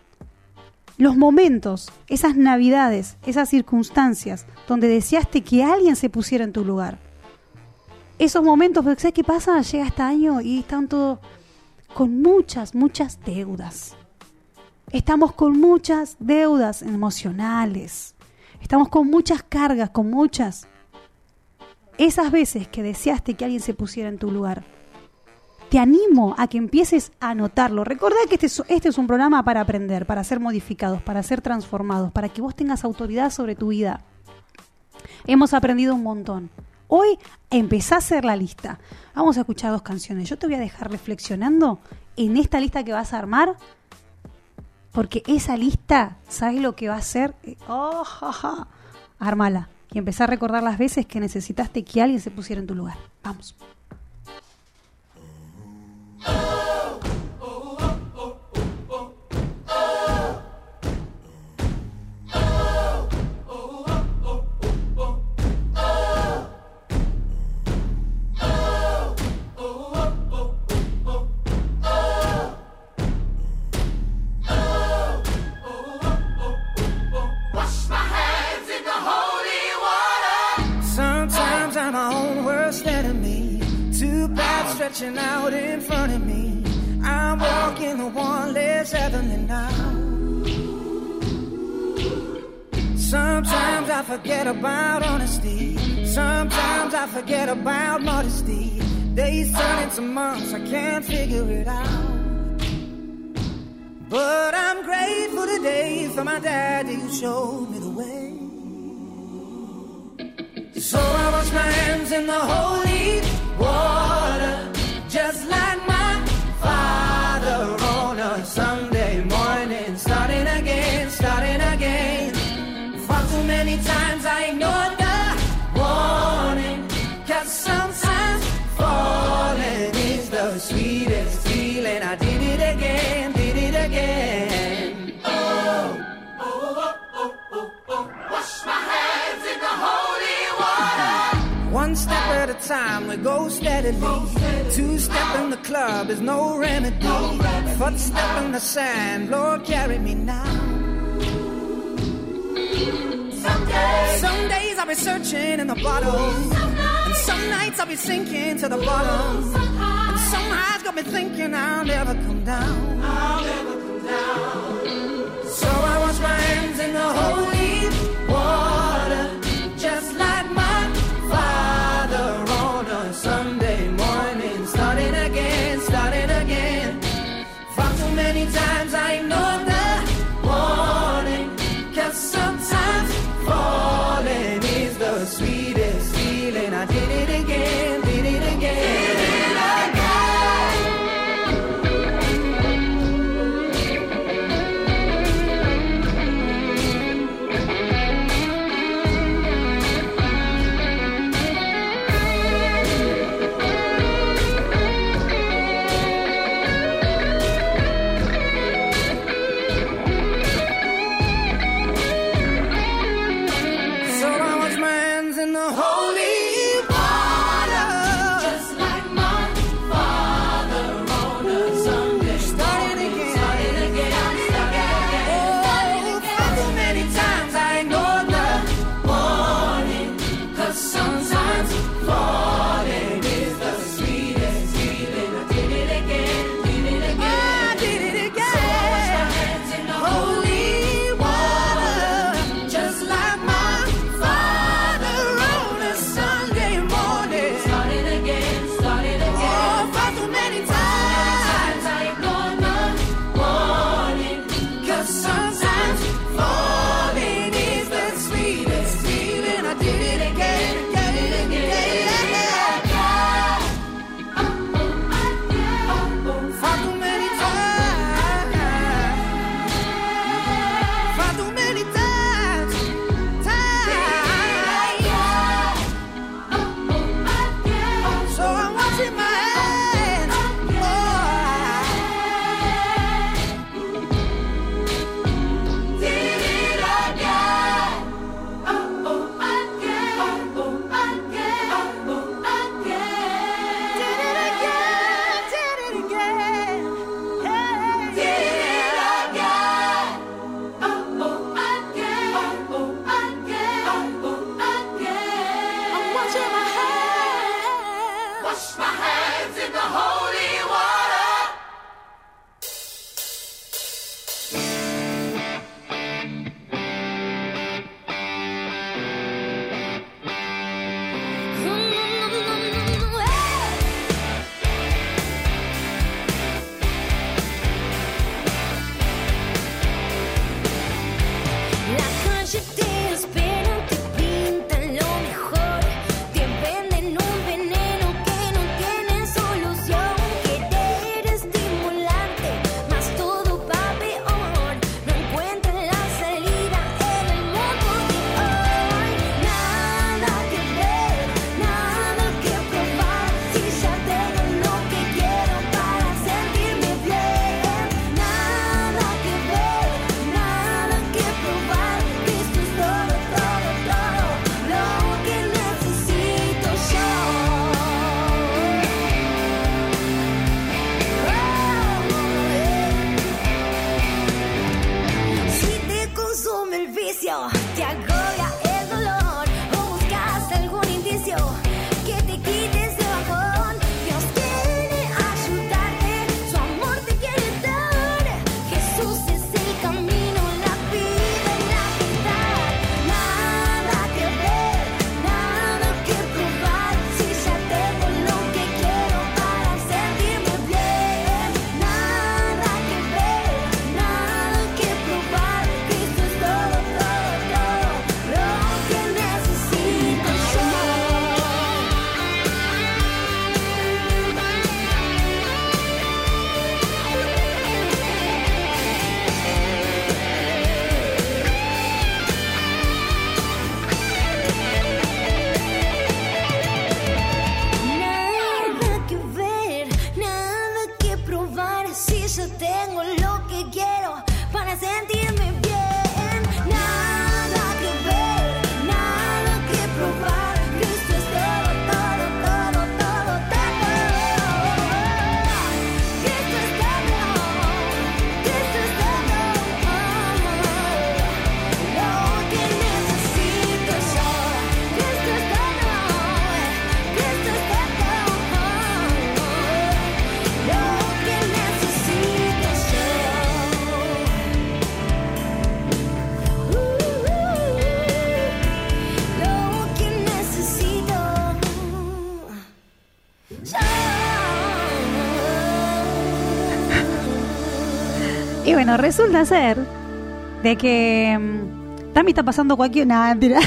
los momentos, esas navidades, esas circunstancias donde deseaste que alguien se pusiera en tu lugar. Esos momentos, porque ¿sabes qué pasa? Llega este año y están todos con muchas, muchas deudas. Estamos con muchas deudas emocionales. Estamos con muchas cargas, con muchas. Esas veces que deseaste que alguien se pusiera en tu lugar, te animo a que empieces a anotarlo. Recordá que este es, este es un programa para aprender, para ser modificados, para ser transformados, para que vos tengas autoridad sobre tu vida. Hemos aprendido un montón. Hoy empezá a hacer la lista. Vamos a escuchar dos canciones. Yo te voy a dejar reflexionando en esta lista que vas a armar, porque esa lista, ¿sabes lo que va a hacer? Oh, ja, ja. Ármala y empezá a recordar las veces que necesitaste que alguien se pusiera en tu lugar. Vamos. Stretching out in front of me, I'm walking the one less heavenly now. Sometimes I forget about honesty, sometimes I forget about modesty. Days turn into months, I can't figure it out. But I'm grateful today for my daddy who showed me the way. So I wash my hands in the holy water, just like my father on a Sunday morning, starting again, starting again. Far too many times I ignored the warning, 'cause sometimes falling is the sweetest feeling. I did it again, did it again. Oh, oh, oh, oh, oh, oh. Wash my hands in the holy water. One step at a time, we go steadily. Two step in the club is no remedy. Foot step in the sand, Lord carry me now. Some days I'll be searching in the bottle, and some nights I'll be sinking to the bottom. And some highs got me thinking I'll never come down. I'll never come down. So I wash my hands in the holy water, just like my father on a Sunday morning, starting again, starting again. Far too many times I ignored the warning, 'cause sometimes falling is the sweetest feeling. I did it again, did it again. Did it again. Y bueno, resulta ser de que um, Tami está pasando cualquier... Nah, mentira.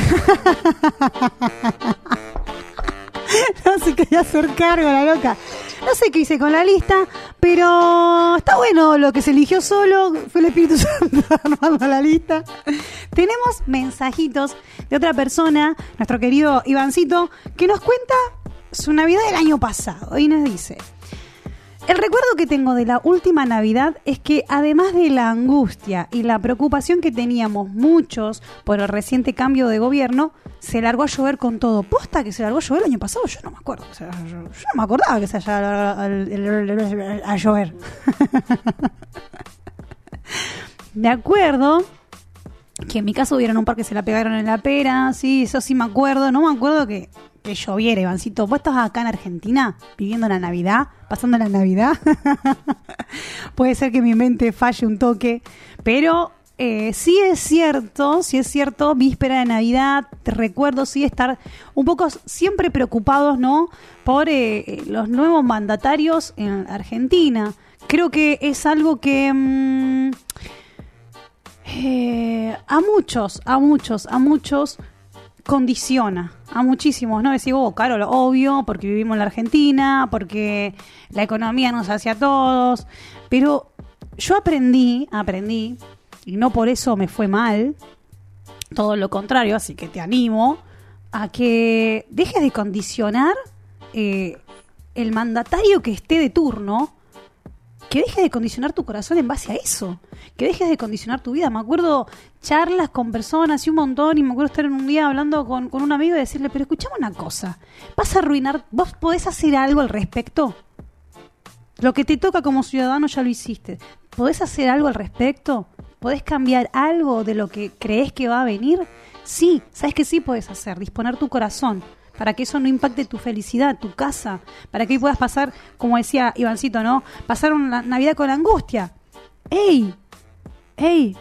No se quería hacer cargo la loca. No sé qué hice con la lista, pero está bueno lo que se eligió solo. Fue el Espíritu Santo armando la lista. Tenemos mensajitos de otra persona, nuestro querido Ivancito, que nos cuenta su Navidad del año pasado. Y nos dice: el recuerdo que tengo de la última Navidad es que, además de la angustia y la preocupación que teníamos muchos por el reciente cambio de gobierno, se largó a llover con todo. ¿Posta que se largó a llover el año pasado? Yo no me acuerdo. O sea, yo, yo no me acordaba que se haya largado a llover. Me acuerdo que en mi casa hubieron un par que se la pegaron en la pera. Sí, eso sí me acuerdo. No me acuerdo que... que lloviera, Ivancito. ¿Vos estás acá en Argentina viviendo la Navidad? ¿Pasando la Navidad? Puede ser que mi mente falle un toque, pero eh, sí es cierto, sí es cierto, víspera de Navidad, te recuerdo sí estar un poco siempre preocupados, ¿no? Por eh, los nuevos mandatarios en Argentina. Creo que es algo que... Mmm, eh, a muchos, a muchos, a muchos... condiciona a muchísimos, ¿no? Decir, oh, claro, lo obvio, porque vivimos en la Argentina, porque la economía nos hace a todos, pero yo aprendí, aprendí, y no por eso me fue mal, todo lo contrario, así que te animo a que dejes de condicionar eh, el mandatario que esté de turno, que dejes de condicionar tu corazón en base a eso, que dejes de condicionar tu vida. Me acuerdo charlas con personas y un montón, y me acuerdo estar en un día hablando con, con un amigo y decirle, pero escuchame una cosa, vas a arruinar, vos podés hacer algo al respecto. Lo que te toca como ciudadano ya lo hiciste. ¿Podés hacer algo al respecto? ¿Podés cambiar algo de lo que crees que va a venir? Sí, sabes que sí podés hacer, disponer tu corazón, para que eso no impacte tu felicidad, tu casa, para que hoy puedas pasar, como decía Ivancito, ¿no? Pasar una Navidad con angustia. ¡Ey! ¡Ey!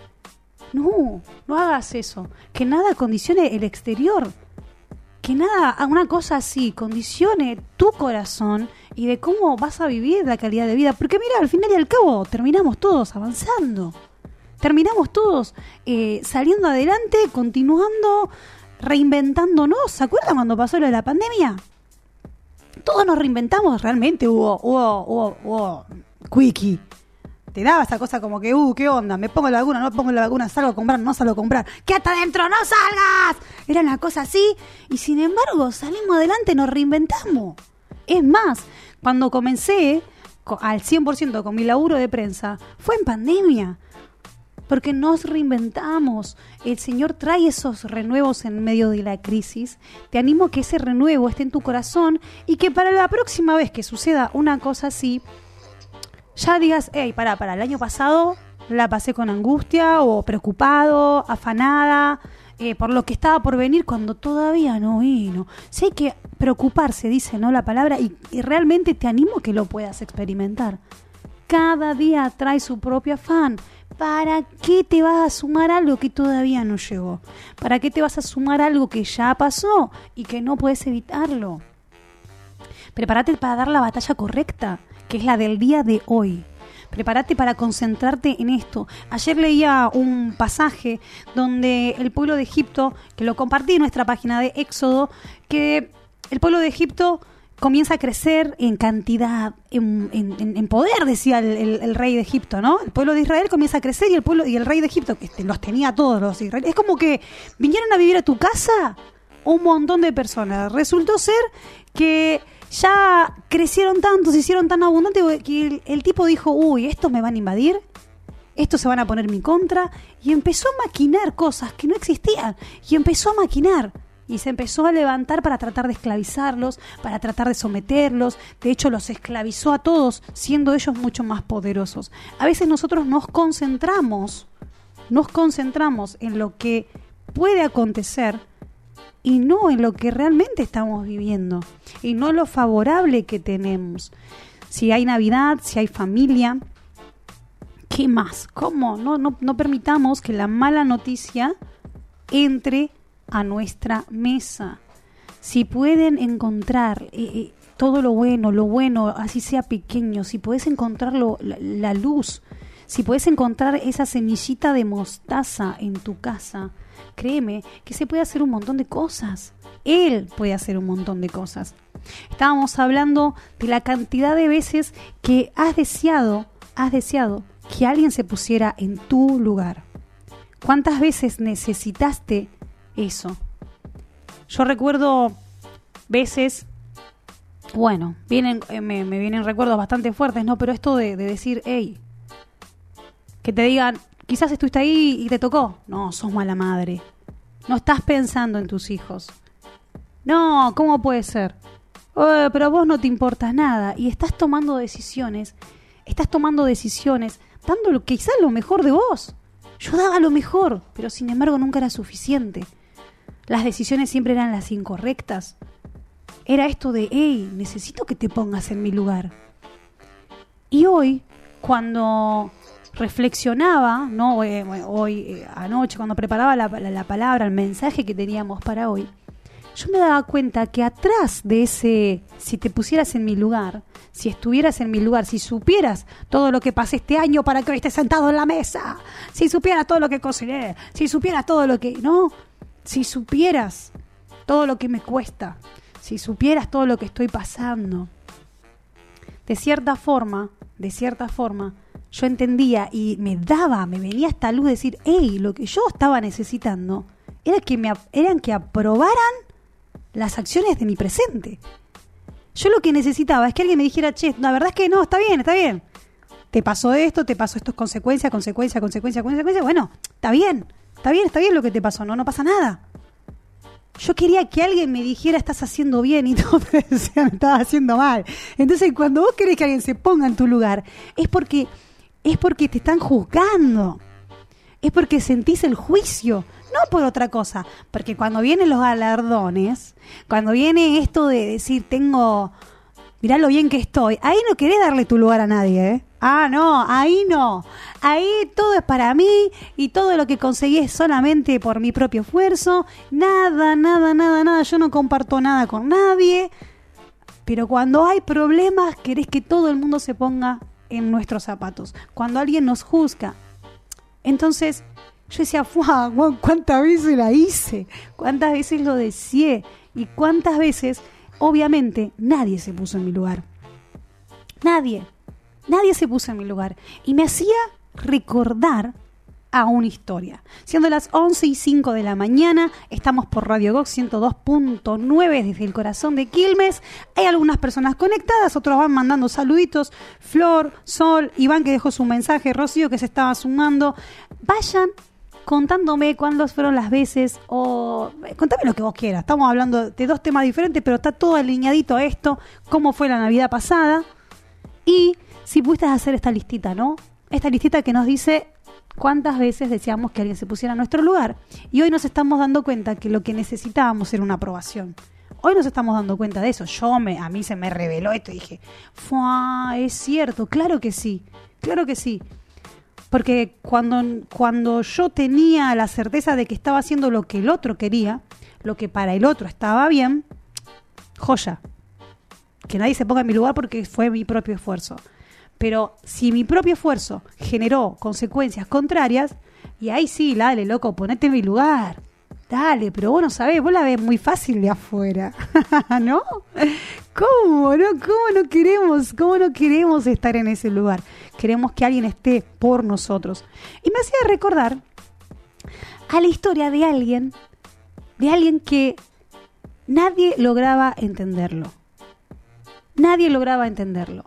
No, no hagas eso. Que nada condicione el exterior. Que nada, una cosa así, condicione tu corazón y de cómo vas a vivir la calidad de vida. Porque mira, al final y al cabo, terminamos todos avanzando. Terminamos todos eh, saliendo adelante, continuando... reinventándonos. ¿Se acuerdan cuando pasó lo de la pandemia? Todos nos reinventamos, realmente hubo, hubo, hubo, hubo quickie. Te daba esa cosa como que, uh, ¿qué onda? Me pongo la vacuna, no me pongo la vacuna, salgo a comprar, no salgo a comprar. ¡Quédate adentro, no salgas! Era una cosa así, y sin embargo salimos adelante, nos reinventamos. Es más, cuando comencé al cien por ciento con mi laburo de prensa, fue en pandemia. Porque nos reinventamos. El Señor trae esos renuevos en medio de la crisis. Te animo a que ese renuevo esté en tu corazón y que para la próxima vez que suceda una cosa así, ya digas, hey, pará, pará, el año pasado la pasé con angustia o preocupado, afanada, eh, por lo que estaba por venir cuando todavía no vino. Sí hay que preocuparse, dice, ¿no? La palabra, y, y realmente te animo a que lo puedas experimentar. Cada día trae su propio afán. ¿Para qué te vas a sumar algo que todavía no llegó? ¿Para qué te vas a sumar algo que ya pasó y que no puedes evitarlo? Prepárate para dar la batalla correcta, que es la del día de hoy. Prepárate para concentrarte en esto. Ayer leía un pasaje donde el pueblo de Egipto, que lo compartí en nuestra página de Éxodo, que el pueblo de Egipto comienza a crecer en cantidad, en, en, en poder, decía el, el, el rey de Egipto, ¿no? El pueblo de Israel comienza a crecer y el pueblo y el rey de Egipto, que este, los tenía todos los israelíes, es como que vinieron a vivir a tu casa un montón de personas. Resultó ser que ya crecieron tanto, se hicieron tan abundantes que el, el tipo dijo, uy, estos me van a invadir, estos se van a poner en mi contra, y empezó a maquinar cosas que no existían, y empezó a maquinar. Y se empezó a levantar para tratar de esclavizarlos, para tratar de someterlos. De hecho, los esclavizó a todos, siendo ellos mucho más poderosos. A veces nosotros nos concentramos, nos concentramos en lo que puede acontecer y no en lo que realmente estamos viviendo. Y no lo favorable que tenemos. Si hay Navidad, si hay familia, ¿qué más? ¿Cómo? No, no, no permitamos que la mala noticia entre a nuestra mesa. Si pueden encontrar eh, eh, todo lo bueno, lo bueno, así sea pequeño, si puedes encontrar lo, la, la luz, si podés encontrar esa semillita de mostaza en tu casa, créeme que se puede hacer un montón de cosas. Él puede hacer un montón de cosas. Estábamos hablando de la cantidad de veces que has deseado, has deseado que alguien se pusiera en tu lugar. ¿Cuántas veces necesitaste eso? Yo recuerdo veces, bueno, vienen, me, me vienen recuerdos bastante fuertes, ¿no? Pero esto de, de decir, hey, que te digan, quizás estuviste ahí y te tocó. No, sos mala madre. No estás pensando en tus hijos. No, ¿cómo puede ser? Eh, pero a vos no te importa nada. Y estás tomando decisiones, estás tomando decisiones, dando quizás lo mejor de vos. Yo daba lo mejor, pero sin embargo nunca era suficiente. Las decisiones siempre eran las incorrectas. Era esto de, hey, necesito que te pongas en mi lugar. Y hoy, cuando reflexionaba, no eh, hoy, eh, anoche, cuando preparaba la, la, la palabra, el mensaje que teníamos para hoy, yo me daba cuenta que atrás de ese, si te pusieras en mi lugar, si estuvieras en mi lugar, si supieras todo lo que pasé este año para que hoy estés sentado en la mesa, si supieras todo lo que cociné, si supieras todo lo que... No, si supieras todo lo que me cuesta, si supieras todo lo que estoy pasando, de cierta forma, de cierta forma, yo entendía y me daba, me venía esta luz de decir, hey, lo que yo estaba necesitando era que me, eran que aprobaran las acciones de mi presente. Yo lo que necesitaba es que alguien me dijera, che, la verdad es que no, está bien, está bien. Te pasó esto, te pasó esto, es consecuencia, consecuencia, consecuencia, consecuencia. Bueno, está bien, está bien, está bien lo que te pasó, no, no pasa nada. Yo quería que alguien me dijera, estás haciendo bien, y todos me decían, estás haciendo mal. Entonces, cuando vos querés que alguien se ponga en tu lugar, es porque, es porque te están juzgando. Es porque sentís el juicio, no por otra cosa. Porque cuando vienen los galardones, cuando viene esto de decir, tengo, mirá lo bien que estoy, ahí no querés darle tu lugar a nadie, ¿eh? Ah, no, ahí no. Ahí todo es para mí y todo lo que conseguí es solamente por mi propio esfuerzo. Nada, nada, nada, nada. Yo no comparto nada con nadie. Pero cuando hay problemas, querés que todo el mundo se ponga en nuestros zapatos. Cuando alguien nos juzga. Entonces, yo decía, ¡fuah! ¿Cuántas veces la hice? ¿Cuántas veces lo deseé? Y cuántas veces, obviamente, nadie se puso en mi lugar. Nadie. Nadie se puso en mi lugar. Y me hacía recordar a una historia. Siendo las once y cinco de la mañana, estamos por Radio Gox ciento dos punto nueve desde el corazón de Quilmes. Hay algunas personas conectadas, otros van mandando saluditos. Flor, Sol, Iván que dejó su mensaje, Rocío que se estaba sumando. Vayan contándome cuándo fueron las veces, o contame lo que vos quieras. Estamos hablando de dos temas diferentes, pero está todo alineadito a esto, cómo fue la Navidad pasada. Y si pudiste hacer esta listita, ¿no? Esta listita que nos dice cuántas veces deseamos que alguien se pusiera en nuestro lugar. Y hoy nos estamos dando cuenta que lo que necesitábamos era una aprobación. Hoy nos estamos dando cuenta de eso. Yo, me, a mí se me reveló esto y dije, ¡fua! Es cierto, claro que sí, claro que sí. Porque cuando, cuando yo tenía la certeza de que estaba haciendo lo que el otro quería, lo que para el otro estaba bien, joya. Que nadie se ponga en mi lugar porque fue mi propio esfuerzo. Pero si mi propio esfuerzo generó consecuencias contrarias, y ahí sí, dale, loco, ponete en mi lugar. Dale, pero vos no sabés, vos la ves muy fácil de afuera, ¿no? ¿Cómo no? ¿Cómo no queremos? ¿Cómo no queremos estar en ese lugar? Queremos que alguien esté por nosotros. Y me hacía recordar a la historia de alguien, de alguien que nadie lograba entenderlo. Nadie lograba entenderlo.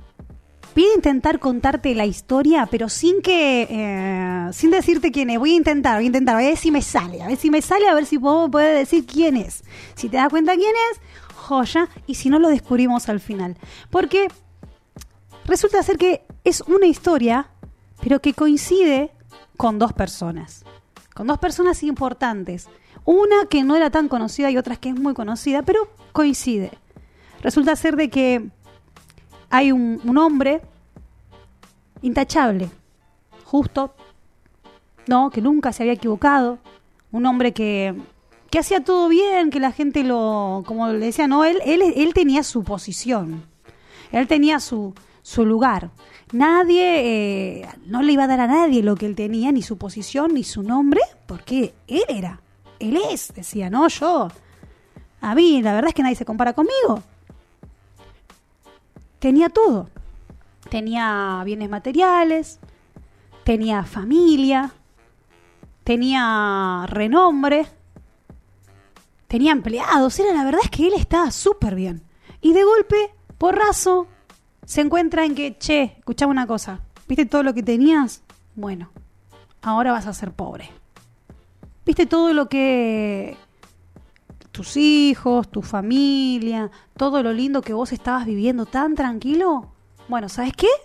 Voy a intentar contarte la historia, pero sin que, eh, sin decirte quién es. Voy a intentar, voy a intentar, a ver si me sale, a ver si me sale, a ver si puedo poder decir quién es. Si te das cuenta quién es, joya, y si no lo descubrimos al final. Porque resulta ser que es una historia, pero que coincide con dos personas. Con dos personas importantes. Una que no era tan conocida y otra que es muy conocida, pero coincide. Resulta ser de que hay un, un hombre intachable, justo, no, que nunca se había equivocado, un hombre que, que hacía todo bien, que la gente lo, como le decía, no, él, él, él tenía su posición, él tenía su, su lugar. Nadie, eh, no le iba a dar a nadie lo que él tenía, ni su posición, ni su nombre, porque él era, él es, decía, no yo. A mí, la verdad es que nadie se compara conmigo. Tenía todo. Tenía bienes materiales, tenía familia, tenía renombre, tenía empleados. Era, la verdad es que él estaba súper bien. Y de golpe, porrazo, se encuentra en que, che, escuchame una cosa, ¿viste todo lo que tenías? Bueno, ahora vas a ser pobre. ¿Viste todo lo que tus hijos, tu familia, todo lo lindo que vos estabas viviendo tan tranquilo? Bueno, ¿sabes qué?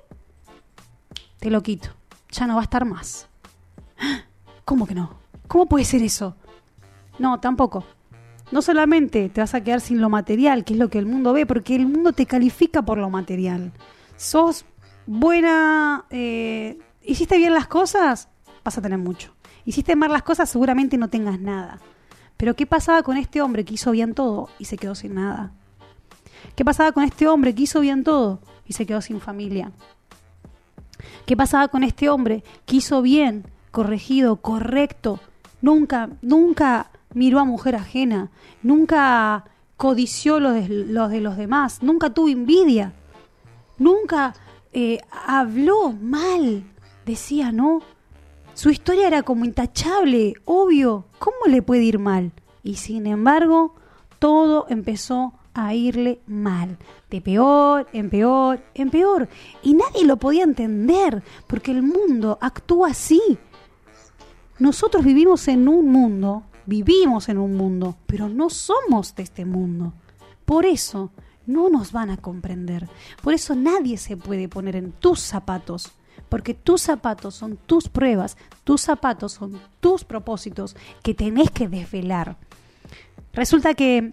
Te lo quito. Ya no va a estar más. ¿Cómo que no? ¿Cómo puede ser eso? No, tampoco. No solamente te vas a quedar sin lo material, que es lo que el mundo ve, porque el mundo te califica por lo material. Sos buena, eh, hiciste bien las cosas, vas a tener mucho. Hiciste mal las cosas, seguramente no tengas nada. Pero ¿qué pasaba con este hombre que hizo bien todo y se quedó sin nada? ¿Qué pasaba con este hombre que hizo bien todo y se quedó sin familia? ¿Qué pasaba con este hombre que hizo bien, corregido, correcto? Nunca, nunca miró a mujer ajena, nunca codició lo de, lo de los demás, nunca tuvo envidia, nunca eh, habló mal, decía no. Su historia era como intachable, obvio, ¿cómo le puede ir mal? Y sin embargo, todo empezó a irle mal, de peor, en peor, en peor. Y nadie lo podía entender, porque el mundo actúa así. Nosotros vivimos en un mundo, vivimos en un mundo, pero no somos de este mundo. Por eso no nos van a comprender. Por eso nadie se puede poner en tus zapatos. Porque tus zapatos son tus pruebas, tus zapatos son tus propósitos que tenés que desvelar. Resulta que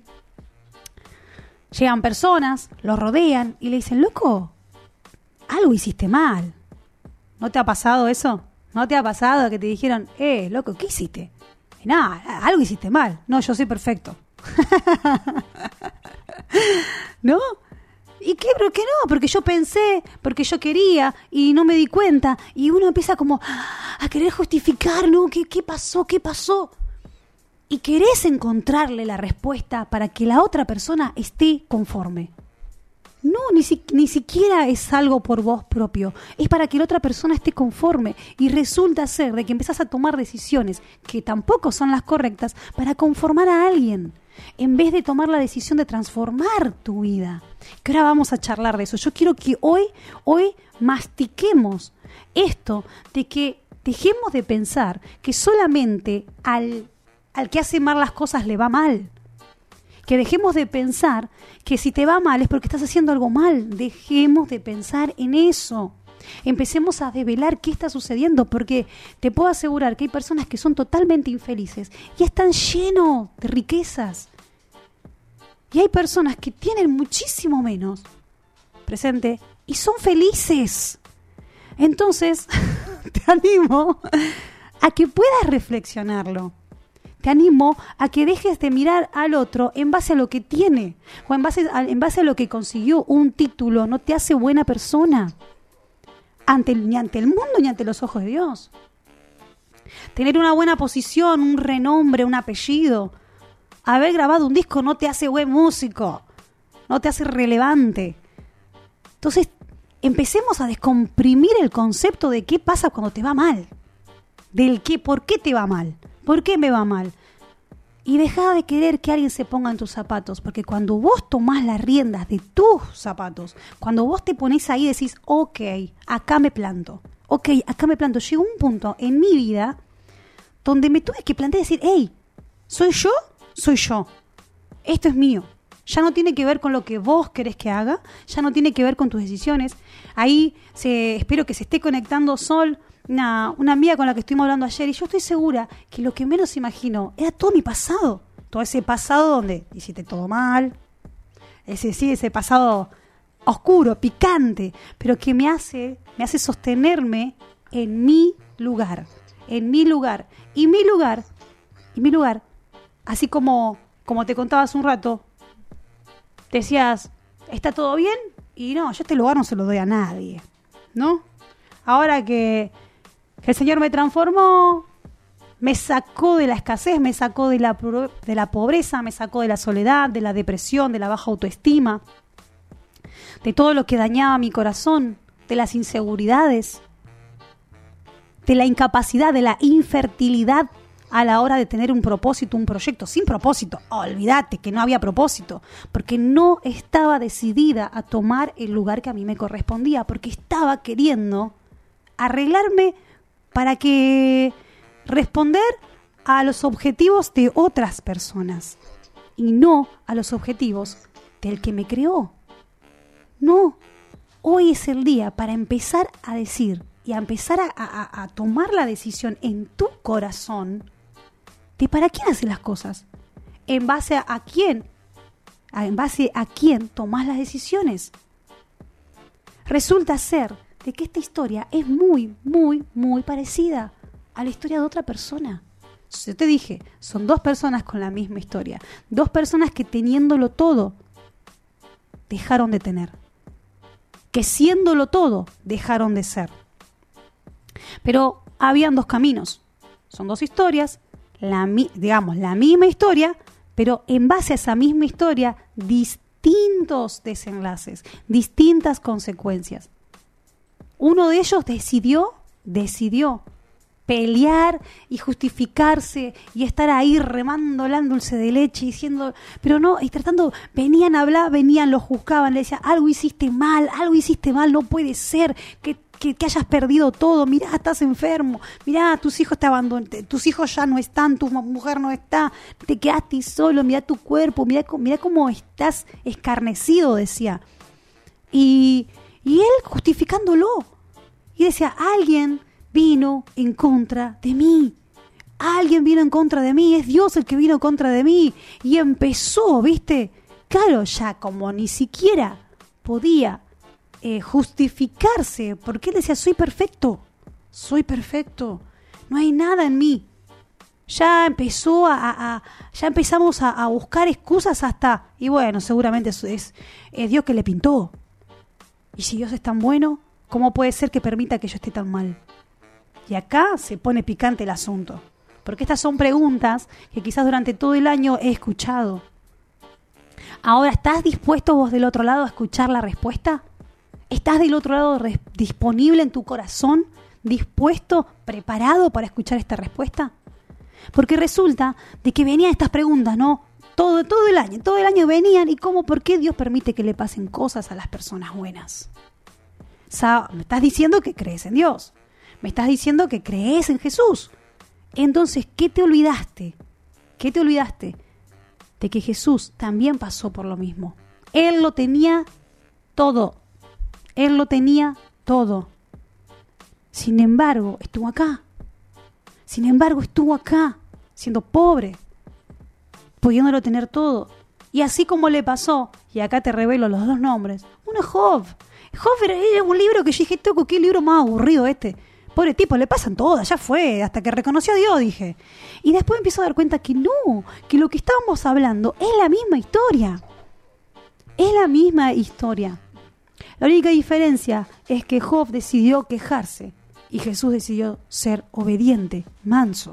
llegan personas, los rodean y le dicen, loco, algo hiciste mal. ¿No te ha pasado eso? ¿No te ha pasado que te dijeron, eh, loco, ¿qué hiciste? Y nada, algo hiciste mal. No, yo soy perfecto. ¿No? ¿Y qué? ¿Pero qué no? Porque yo pensé, porque yo quería y no me di cuenta. Y uno empieza como a querer justificar, ¿no? ¿Qué, qué pasó? ¿Qué pasó? Y querés encontrarle la respuesta para que la otra persona esté conforme. No, ni, si, ni siquiera es algo por vos propio. Es para que la otra persona esté conforme. Y resulta ser de que empezás a tomar decisiones que tampoco son las correctas para conformar a alguien, en vez de tomar la decisión de transformar tu vida. Que ahora vamos a charlar de eso. Yo quiero que hoy, hoy mastiquemos esto de que dejemos de pensar que solamente al, al que hace mal las cosas le va mal. Que dejemos de pensar que si te va mal es porque estás haciendo algo mal. Dejemos de pensar en eso. Empecemos a develar qué está sucediendo, porque te puedo asegurar que hay personas que son totalmente infelices y están llenos de riquezas. Y hay personas que tienen muchísimo menos presente y son felices. Entonces, te animo a que puedas reflexionarlo. Te animo a que dejes de mirar al otro en base a lo que tiene o en base a, en base a lo que consiguió. Un título no te hace buena persona ante, ni ante el mundo ni ante los ojos de Dios. Tener una buena posición, un renombre, un apellido, haber grabado un disco no te hace buen músico, no te hace relevante. Entonces, empecemos a descomprimir el concepto de qué pasa cuando te va mal, del qué, por qué te va mal. ¿Por qué me va mal? Y deja de querer que alguien se ponga en tus zapatos, porque cuando vos tomás las riendas de tus zapatos, cuando vos te ponés ahí y decís, ok, acá me planto, ok, acá me planto. Llegó un punto en mi vida donde me tuve que plantear y decir, hey, ¿soy yo? Soy yo. Esto es mío. Ya no tiene que ver con lo que vos querés que haga, ya no tiene que ver con tus decisiones. Ahí se, espero que se esté conectando Sol, Una, una amiga con la que estuvimos hablando ayer, y yo estoy segura que lo que menos imagino era todo mi pasado, todo ese pasado donde hiciste todo mal, ese sí, ese pasado oscuro, picante, pero que me hace, me hace sostenerme en mi lugar, en mi lugar, y mi lugar, y mi lugar, así como, como te contaba hace un rato, decías, ¿está todo bien? y no, yo este lugar no se lo doy a nadie, ¿no? Ahora que, que el Señor me transformó, me sacó de la escasez, me sacó de la, de la pobreza, me sacó de la soledad, de la depresión, de la baja autoestima, de todo lo que dañaba mi corazón, de las inseguridades, de la incapacidad, de la infertilidad a la hora de tener un propósito, un proyecto sin propósito. Olvídate que no había propósito, porque no estaba decidida a tomar el lugar que a mí me correspondía, porque estaba queriendo arreglarme para que responder a los objetivos de otras personas y no a los objetivos del que me creó. No, hoy es el día para empezar a decir y a empezar a, a, a tomar la decisión en tu corazón de para quién haces las cosas, en base a, a quién, a, en base a quién tomas las decisiones. Resulta ser de que esta historia es muy, muy, muy parecida a la historia de otra persona. Yo te dije, son dos personas con la misma historia, dos personas que teniéndolo todo dejaron de tener, que siéndolo todo dejaron de ser. Pero habían dos caminos, son dos historias, la, digamos, la misma historia, pero en base a esa misma historia, distintos desenlaces, distintas consecuencias. Uno de ellos decidió, decidió pelear y justificarse y estar ahí remando el dulce de leche diciendo, pero no, y tratando, venían a hablar, venían, lo juzgaban, le decían, algo hiciste mal, algo hiciste mal, no puede ser que Que, que hayas perdido todo, mirá, estás enfermo, mirá, tus hijos te abandonan, tus hijos ya no están, tu mujer no está, te quedaste solo, mirá tu cuerpo, mirá, mirá cómo estás escarnecido, decía. Y, y él justificándolo, y decía, alguien vino en contra de mí, alguien vino en contra de mí, es Dios el que vino en contra de mí, y empezó, ¿viste? Claro, ya como ni siquiera podía Eh, justificarse, porque él decía, soy perfecto, soy perfecto, no hay nada en mí. Ya empezó a, a, a ya empezamos a, a buscar excusas hasta, y bueno, seguramente es, es, es Dios que le pintó. Y si Dios es tan bueno, ¿cómo puede ser que permita que yo esté tan mal? Y acá se pone picante el asunto, porque estas son preguntas que quizás durante todo el año he escuchado. Ahora, ¿estás dispuesto vos del otro lado a escuchar la respuesta? ¿Estás del otro lado res- disponible en tu corazón, dispuesto, preparado para escuchar esta respuesta? Porque resulta de que venían estas preguntas, ¿no? Todo, todo el año, todo el año venían, ¿y cómo, por qué Dios permite que le pasen cosas a las personas buenas? O sea, me estás diciendo que crees en Dios, me estás diciendo que crees en Jesús. Entonces, ¿qué te olvidaste? ¿Qué te olvidaste? De que Jesús también pasó por lo mismo. Él lo tenía todo. Él lo tenía todo. Sin embargo, estuvo acá. Sin embargo, estuvo acá, siendo pobre, pudiéndolo tener todo. Y así como le pasó, y acá te revelo los dos nombres, uno es Job. Job era, era un libro que yo dije, toco, qué libro más aburrido este. Pobre tipo, le pasan todas, ya fue, hasta que reconoció a Dios, dije. Y después me empiezo a dar cuenta que no, que lo que estábamos hablando es la misma historia. Es la misma historia. La única diferencia es que Job decidió quejarse y Jesús decidió ser obediente, manso.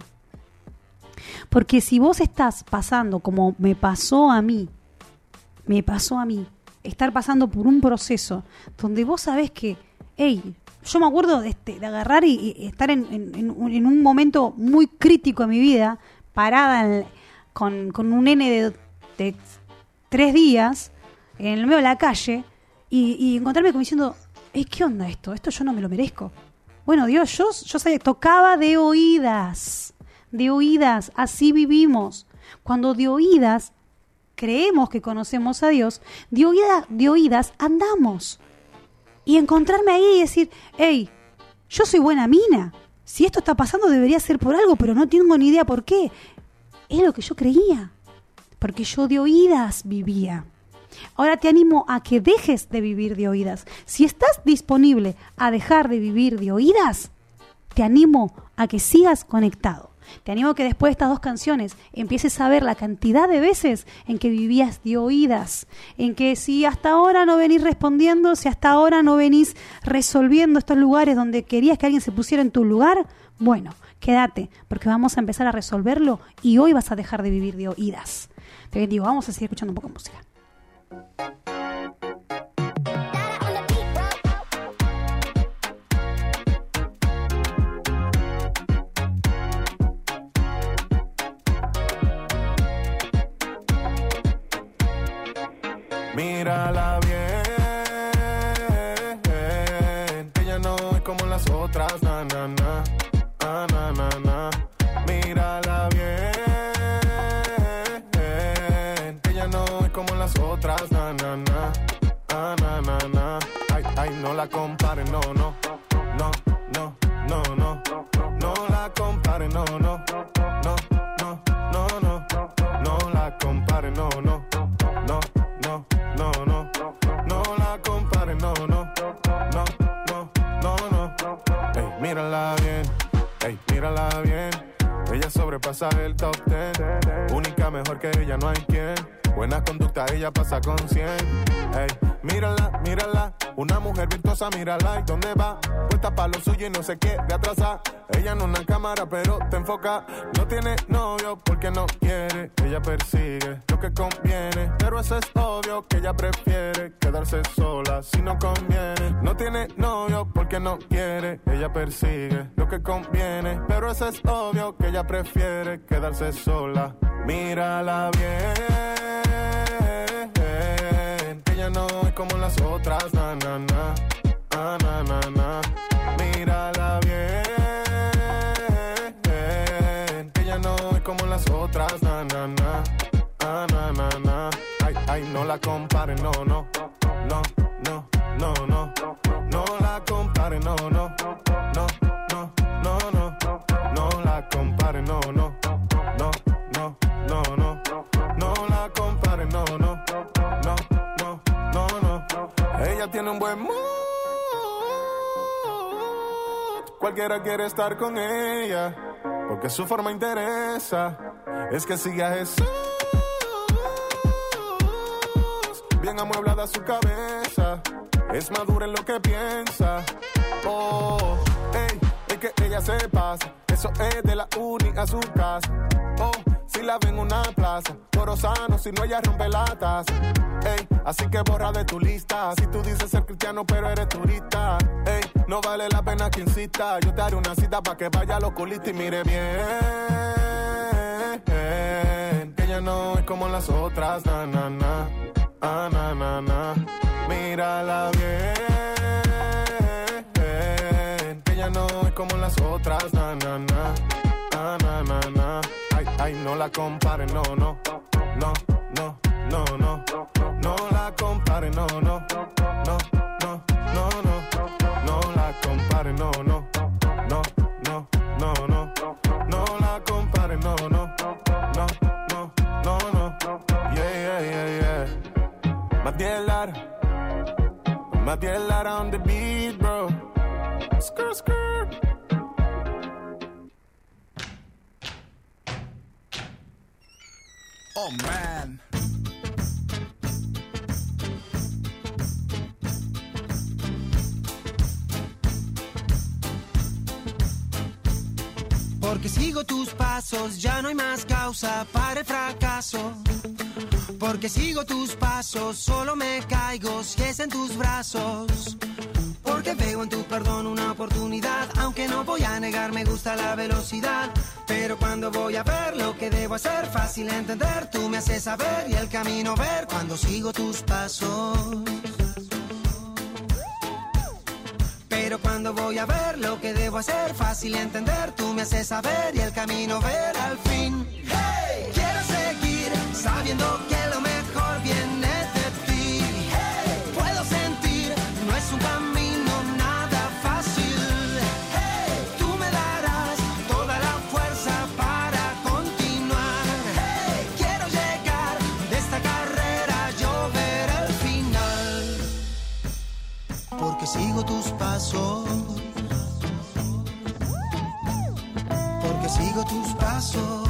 Porque si vos estás pasando como me pasó a mí, me pasó a mí, estar pasando por un proceso donde vos sabés que, hey, yo me acuerdo de, este, de agarrar y, y estar en, en, en, un, en un momento muy crítico en mi vida, parada en, con, con un nene de, de tres días en el medio de la calle, Y, y encontrarme como diciendo, hey, ¿qué onda esto? Esto yo no me lo merezco. Bueno, Dios, yo, yo sabía, tocaba de oídas, de oídas, así vivimos. Cuando de oídas creemos que conocemos a Dios, de, oída, de oídas andamos. Y encontrarme ahí y decir, hey, yo soy buena mina. Si esto está pasando debería ser por algo, pero no tengo ni idea por qué. Es lo que yo creía, porque yo de oídas vivía. Ahora te animo a que dejes de vivir de oídas. Si estás disponible a dejar de vivir de oídas, te animo a que sigas conectado. Te animo a que después de estas dos canciones empieces a ver la cantidad de veces en que vivías de oídas, en que si hasta ahora no venís respondiendo, si hasta ahora no venís resolviendo estos lugares donde querías que alguien se pusiera en tu lugar, bueno, quédate, porque vamos a empezar a resolverlo y hoy vas a dejar de vivir de oídas. Te digo, vamos a seguir escuchando un poco de música. Mírala bien, que ella no es como las otras, na, na, na, na, na, na, na. Mírala bien, que ella no es como las otras, na, na, na, na, na, na, na. Ay, ay, no la comparen, no, no, no, no, no, no, no la comparen, no, no, no, no, no, no, no la comparen, no, no. No, no, no la compare, no, no, no, no, no, no. Ey, mírala bien, ey, mírala bien. Ella sobrepasa el top ten. Única, mejor que ella, no hay quien. Buena conducta, ella pasa con cien. Ey, mírala, mírala. Una mujer virtuosa, mírala. ¿Y dónde va? Puesta pa' lo suyo y no se quiere atrasar. Ella no es una cámara, pero te enfoca. No tiene novio porque no quiere. Ella persigue lo que conviene. Pero eso es obvio que ella prefiere quedarse sola si no conviene. No tiene novio porque no quiere. Ella persigue lo que conviene. Pero eso es obvio que ella prefiere quedarse sola. Mírala bien, que ella no es como las otras, na, na, na, na, na, na, na. Mírala bien, que ella no es como las otras, na, na, na, na, na, na, na. Ay, ay, no la comparen, no, no, no, no, no, no, no la comparen, no, no, no, no, no, no, no la comparen, no, no, no, no, no, no, no la comparen, no, no, no, no, no, no. Ella tiene un buen mood, cualquiera quiere estar con ella, porque su forma interesa. Es que sigue a Jesús, bien amueblada su cabeza, es madura en lo que piensa. Oh, ey, es que ella se pasa, eso es de la uni a su casa. Oh, si la ven en una plaza, Corozano, si no ella rompe la taza. Ey, así que borra de tu lista, si tú dices ser cristiano pero eres turista. Ey, no vale la pena que insista, yo te haré una cita pa' que vaya al oculista y mire bien, que ella no es como las otras, na, na, na, ah, na, na, na. Mírala bien, que ella no es como las otras, na, na, na, na, na, na, na. Ay, ay, no la comparen, no, no, no, no, no, no, no la comparen, no, no, no, no, no, no, no la comparen, no, no, no, no, no, no, no la comparen, no, no, no, no, no, no, yeah, yeah, yeah, yeah. Matiel Lara, Matiel Lara on the beat, bro. Skirt, skirt. Oh man. Porque sigo tus pasos, ya no hay más causa para el fracaso. Porque sigo tus pasos, solo me caigo si es en tus brazos. Porque veo en tu perdón una oportunidad, aunque no voy a negar, me gusta la velocidad. Pero cuando voy a ver lo que debo hacer, fácil entender, tú me haces saber y el camino ver cuando sigo tus pasos. Pero cuando voy a ver lo que debo hacer, fácil entender, tú me haces saber y el camino ver al fin. Hey, quiero seguir sabiendo que lo mejor viene de ti. Hey, puedo sentir, no es un camino nada fácil. Hey, tú me darás toda la fuerza para continuar. Hey, quiero llegar de esta carrera, yo ver el final. Porque sigo tus pasos. Porque sigo sigo tus pasos.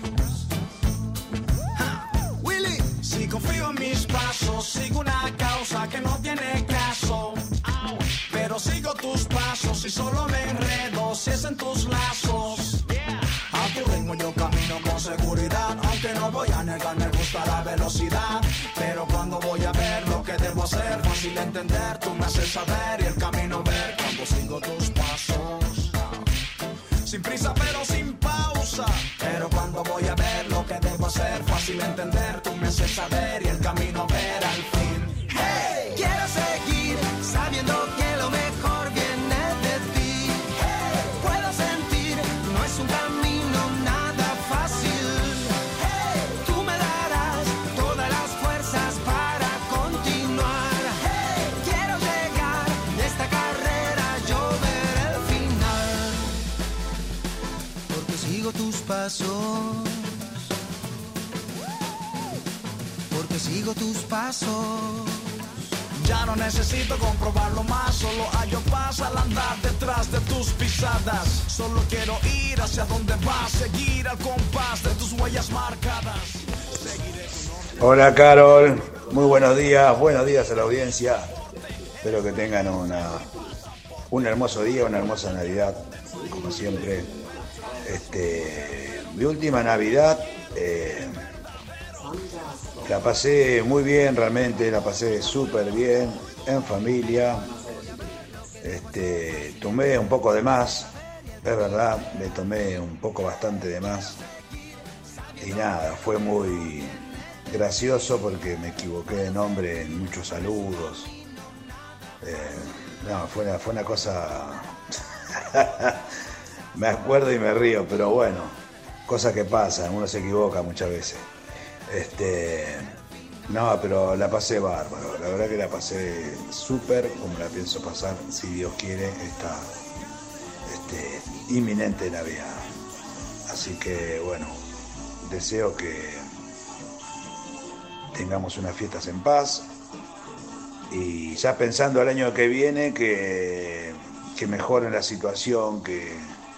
Willy, si confío en mis pasos, sigo una causa que no tiene caso. Au. Pero sigo tus pasos y solo me enredo si es en tus lazos. Yeah. A tu ritmo yo camino con seguridad, aunque no voy a negar, me gusta la velocidad. Pero cuando voy a ver lo que debo hacer, fácil de entender, tú me haces saber y el camino ver. Cuando sigo tus pasos, sin prisa pero sin pausa. Pero cuando voy a ver lo que debo hacer, fácil de entender, tú me haces saber y el camino ver al fin. Hey, quiero seguir sabiendo que lo mejor viene de ti. Hey, puedo sentir, no es un camino nada fácil. Hey, tú me darás todas las fuerzas para continuar. Hey, quiero llegar de esta carrera, yo ver el final. Porque sigo tus pasos. Porque sigo tus pasos. Ya no necesito comprobarlo más, solo hallo paz al andar detrás de tus pisadas. Solo quiero ir hacia donde vas, seguir al compás de tus huellas marcadas. Seguiré tu nombre. Hola Carol, muy buenos días, buenos días a la audiencia. Espero que tengan una, un hermoso día, una hermosa Navidad, como siempre. Este, mi última Navidad eh, la pasé muy bien, realmente, la pasé súper bien, en familia. Este, tomé un poco de más, es verdad, me tomé un poco bastante de más. Y nada, fue muy gracioso porque me equivoqué de nombre en muchos saludos. Eh, no, fue una, fue una cosa... me acuerdo y me río, pero bueno, cosas que pasan, uno se equivoca muchas veces. Este, no, pero la pasé bárbaro, la verdad que la pasé súper, como la pienso pasar, si Dios quiere, esta este, inminente Navidad. Así que bueno, deseo que tengamos unas fiestas en paz y ya pensando al año que viene que, que mejore la situación, que,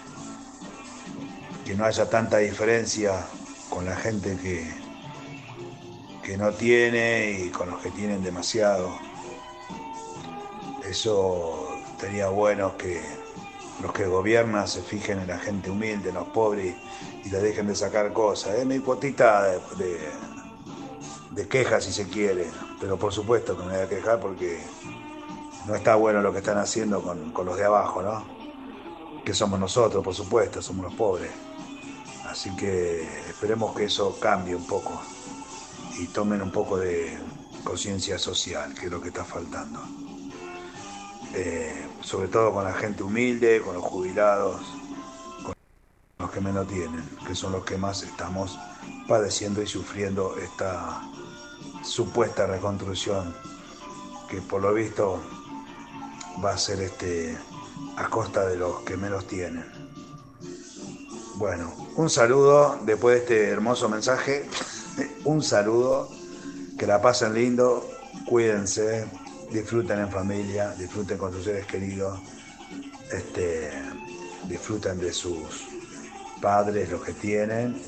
que no haya tanta diferencia con la gente que que no tiene y con los que tienen demasiado. Eso sería bueno, que los que gobiernan se fijen en la gente humilde, en los pobres, y les dejen de sacar cosas. Es mi cuotita de, de, de quejas, si se quiere, pero por supuesto que me voy a quejar porque no está bueno lo que están haciendo con, con los de abajo, ¿no? Que somos nosotros, por supuesto, somos los pobres. Así que esperemos que eso cambie un poco y tomen un poco de conciencia social, que es lo que está faltando. Eh, sobre todo con la gente humilde, con los jubilados, con los que menos tienen, que son los que más estamos padeciendo y sufriendo esta supuesta reconstrucción, que por lo visto va a ser este, a costa de los que menos tienen. Bueno, un saludo después de este hermoso mensaje. Un saludo, que la pasen lindo, cuídense, disfruten en familia, disfruten con sus seres queridos, este, disfruten de sus padres, los que tienen,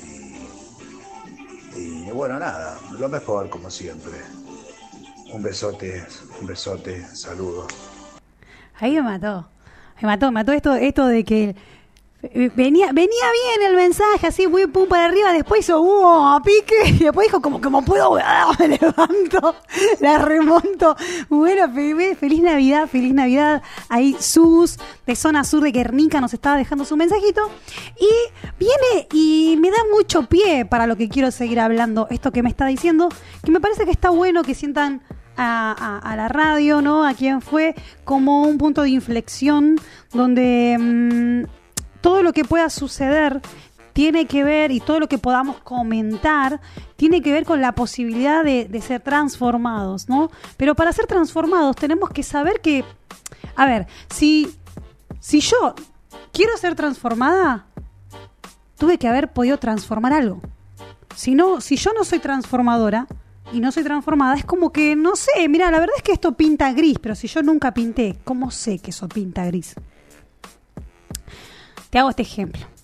y, y bueno, nada, lo mejor como siempre. Un besote, un besote, saludos. Ahí me mató, me mató, me mató esto, esto de que Venía, venía bien el mensaje, así, muy pum para arriba, después hizo, ¡uh! A pique, y después dijo, como, como puedo, me levanto, la remonto. Bueno, feliz Navidad, feliz Navidad. Ahí Sus, de Zona Sur de Guernica, nos estaba dejando su mensajito. Y viene y me da mucho pie para lo que quiero seguir hablando, esto que me está diciendo, que me parece que está bueno que sientan a, a, a la radio, ¿no? A quien fue como un punto de inflexión donde... Mmm, todo lo que pueda suceder tiene que ver, y todo lo que podamos comentar, tiene que ver con la posibilidad de, de ser transformados, ¿no? Pero para ser transformados tenemos que saber que, a ver, si, si yo quiero ser transformada, tuve que haber podido transformar algo. Si no, si yo no soy transformadora y no soy transformada, es como que, no sé, mira, la verdad es que esto pinta gris, pero si yo nunca pinté, ¿cómo sé que eso pinta gris? Te hago este ejemplo.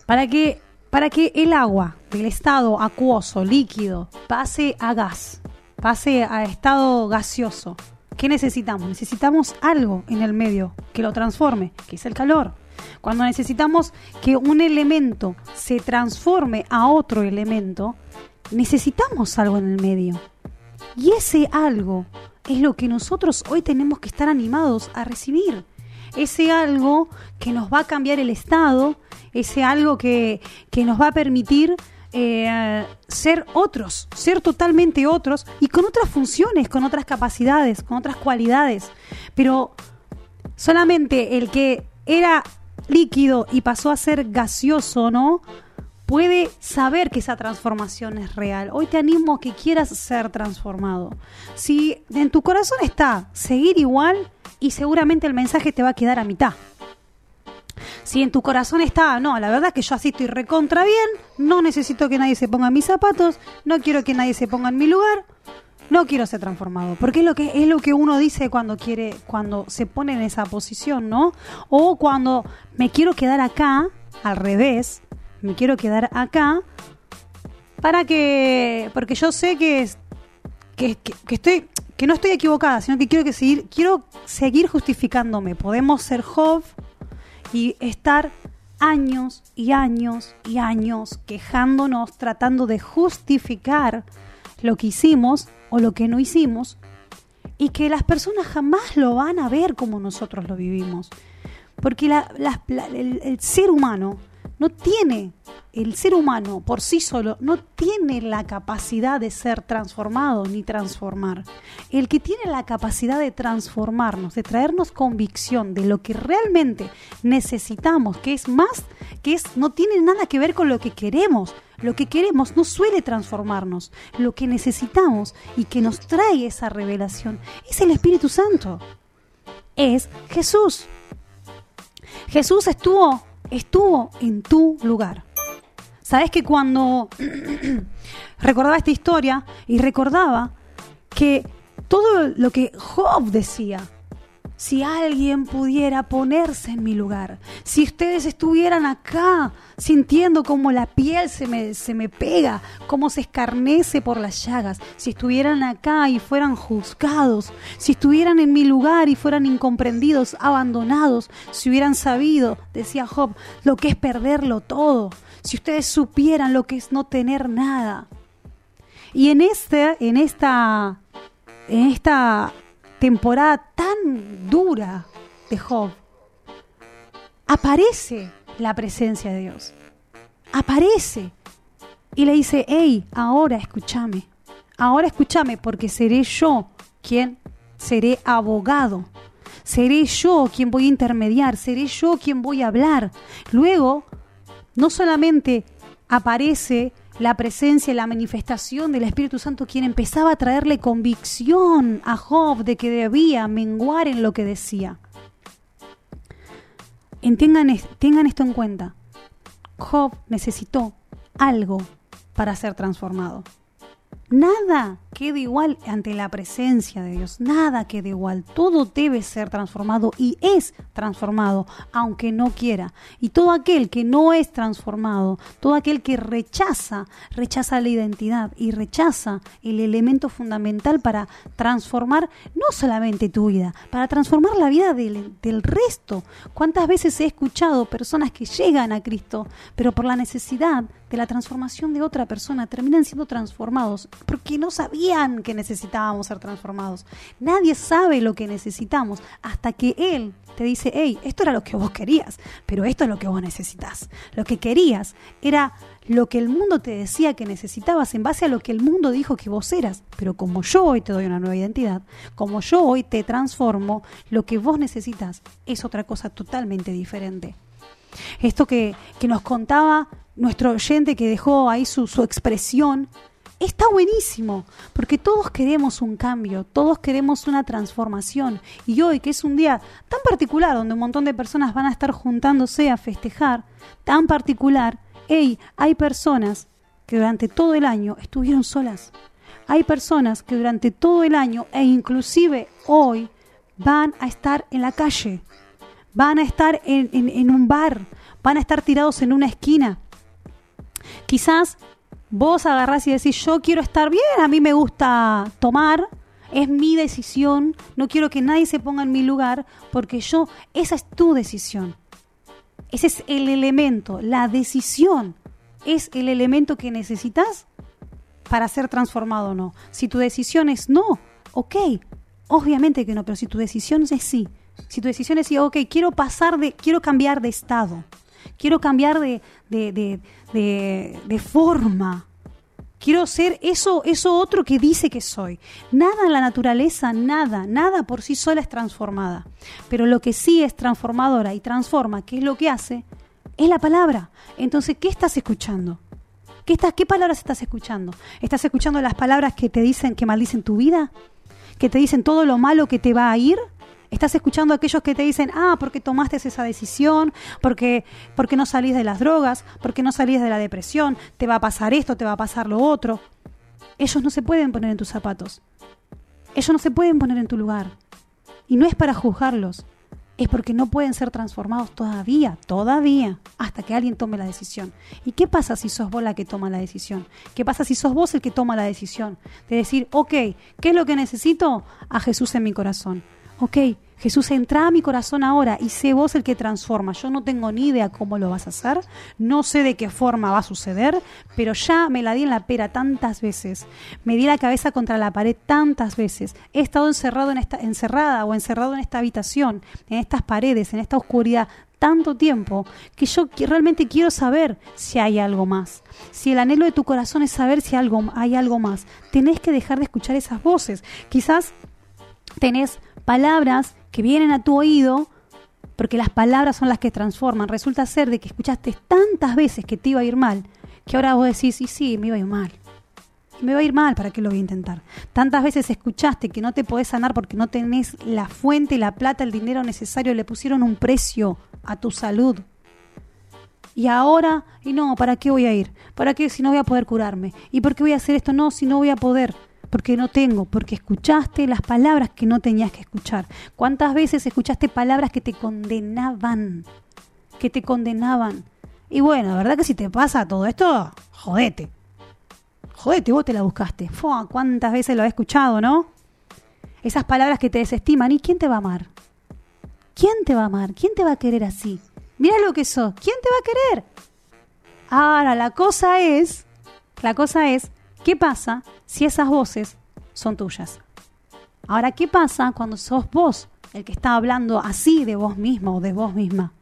Para que, para que el agua del estado acuoso, líquido, pase a gas, pase a estado gaseoso, ¿qué necesitamos? Necesitamos algo en el medio que lo transforme, que es el calor. Cuando necesitamos que un elemento se transforme a otro elemento, necesitamos algo en el medio. Y ese algo es lo que nosotros hoy tenemos que estar animados a recibir. Ese algo que nos va a cambiar el estado, ese algo que, que nos va a permitir eh, ser otros, ser totalmente otros y con otras funciones, con otras capacidades, con otras cualidades. Pero solamente el que era líquido y pasó a ser gaseoso, ¿no?, puede saber que esa transformación es real. Hoy te animo a que quieras ser transformado. Si en tu corazón está seguir igual, y seguramente el mensaje te va a quedar a mitad. Si en tu corazón está, no, la verdad que yo así estoy recontra bien, no necesito que nadie se ponga en mis zapatos, no quiero que nadie se ponga en mi lugar, no quiero ser transformado. Porque es lo que, es lo que uno dice cuando quiere, cuando se pone en esa posición, ¿no? O cuando me quiero quedar acá, al revés, me quiero quedar acá para que, porque yo sé que, que, que, que estoy, que no estoy equivocada, sino que quiero que seguir, quiero seguir justificándome. Podemos ser Job y estar años y años y años quejándonos, tratando de justificar lo que hicimos o lo que no hicimos, y que las personas jamás lo van a ver como nosotros lo vivimos. Porque la, la, la, el, el ser humano no tiene, el ser humano por sí solo no tiene la capacidad de ser transformado ni transformar. El que tiene la capacidad de transformarnos, de traernos convicción de lo que realmente necesitamos, que es más, que es, no tiene nada que ver con lo que queremos. Lo que queremos no suele transformarnos. Lo que necesitamos y que nos trae esa revelación es el Espíritu Santo. Es Jesús. Jesús estuvo estuvo en tu lugar. Sabes que cuando recordaba esta historia y recordaba que todo lo que Job decía, si alguien pudiera ponerse en mi lugar, si ustedes estuvieran acá sintiendo cómo la piel se me, se me pega, cómo se escarnece por las llagas, si estuvieran acá y fueran juzgados, si estuvieran en mi lugar y fueran incomprendidos, abandonados, si hubieran sabido, decía Job, lo que es perderlo todo, si ustedes supieran lo que es no tener nada. Y en este, en esta, en esta temporada tan dura de Job, aparece la presencia de Dios. Aparece y le dice, hey, ahora escúchame, ahora escúchame, porque seré yo quien seré abogado, seré yo quien voy a intermediar, seré yo quien voy a hablar. Luego, no solamente aparece la presencia y la manifestación del Espíritu Santo, quien empezaba a traerle convicción a Job de que debía menguar en lo que decía. Tengan, tengan esto en cuenta. Job necesitó algo para ser transformado. Nada queda igual ante la presencia de Dios. Nada queda igual. Todo debe ser transformado y es transformado, aunque no quiera. Y todo aquel que no es transformado, todo aquel que rechaza, rechaza la identidad y rechaza el elemento fundamental para transformar no solamente tu vida, para transformar la vida del, del resto. ¿Cuántas veces he escuchado personas que llegan a Cristo, pero por la necesidad de la transformación de otra persona terminan siendo transformados porque no sabían que necesitábamos ser transformados? Nadie sabe lo que necesitamos hasta que Él te dice, hey, esto era lo que vos querías, pero esto es lo que vos necesitas. Lo que querías era lo que el mundo te decía que necesitabas en base a lo que el mundo dijo que vos eras, pero como yo hoy te doy una nueva identidad, como yo hoy te transformo, lo que vos necesitas es otra cosa totalmente diferente. Esto que, que nos contaba nuestro oyente, que dejó ahí su, su expresión, está buenísimo, porque todos queremos un cambio, todos queremos una transformación. Y hoy, que es un día tan particular, donde un montón de personas van a estar juntándose a festejar, tan particular, hey, hay personas que durante todo el año estuvieron solas. Hay personas que durante todo el año, e inclusive hoy, van a estar en la calle, van a estar en, en, en un bar, van a estar tirados en una esquina. Quizás vos agarrás y decís, yo quiero estar bien, a mí me gusta tomar, es mi decisión, no quiero que nadie se ponga en mi lugar, porque yo, esa es tu decisión. Ese es el elemento, la decisión es el elemento que necesitas para ser transformado o no. Si tu decisión es no, ok, obviamente que no, pero si tu decisión es sí, si tu decisión es sí, ok, quiero pasar de, quiero cambiar de estado, quiero cambiar de, de, de, de, de forma, quiero ser eso, eso otro que dice que soy. Nada en la naturaleza, nada, nada por sí sola es transformada. Pero lo que sí es transformadora y transforma, ¿qué es lo que hace? Es la palabra. Entonces, ¿qué estás escuchando? ¿Qué, estás, ¿Qué palabras estás escuchando? ¿Estás escuchando las palabras que te dicen que maldicen tu vida? ¿Que te dicen todo lo malo que te va a ir? ¿Estás escuchando a aquellos que te dicen, ah, porque tomaste esa decisión, porque, porque no salís de las drogas, porque no salís de la depresión, te va a pasar esto, te va a pasar lo otro? Ellos no se pueden poner en tus zapatos. Ellos no se pueden poner en tu lugar. Y no es para juzgarlos, es porque no pueden ser transformados todavía, todavía, hasta que alguien tome la decisión. ¿Y qué pasa si sos vos la que toma la decisión? ¿Qué pasa si sos vos el que toma la decisión? De decir, ok, ¿qué es lo que necesito? A Jesús en mi corazón. Ok, Jesús, entra a mi corazón ahora y sé vos el que transforma. Yo no tengo ni idea cómo lo vas a hacer, no sé de qué forma va a suceder, pero ya me la di en la pera tantas veces, me di la cabeza contra la pared tantas veces, he estado encerrado en esta, encerrada o encerrado en esta habitación, en estas paredes, en esta oscuridad, tanto tiempo, que yo realmente quiero saber si hay algo más. Si el anhelo de tu corazón es saber si algo, hay algo más, tenés que dejar de escuchar esas voces. Quizás tenés palabras que vienen a tu oído, porque las palabras son las que transforman. Resulta ser de que escuchaste tantas veces que te iba a ir mal, que ahora vos decís, y sí, me iba a ir mal. Y me va a ir mal, ¿para qué lo voy a intentar? Tantas veces escuchaste que no te podés sanar porque no tenés la fuente, la plata, el dinero necesario, le pusieron un precio a tu salud. Y ahora, y no, ¿para qué voy a ir? ¿Para qué si no voy a poder curarme? ¿Y por qué voy a hacer esto? No, si no voy a poder. Porque no tengo, porque escuchaste las palabras que no tenías que escuchar. ¿Cuántas veces escuchaste palabras que te condenaban? Que te condenaban. Y bueno, la verdad que si te pasa todo esto, jodete. Jodete, vos te la buscaste. Fua, ¿cuántas veces lo has escuchado, no? Esas palabras que te desestiman. ¿Y quién te va a amar? ¿Quién te va a amar? ¿Quién te va a querer así? Mira lo que sos. ¿Quién te va a querer? Ahora, la cosa es, la cosa es, ¿qué pasa si esas voces son tuyas? Ahora, ¿qué pasa cuando sos vos el que está hablando así de vos mismo o de vos misma?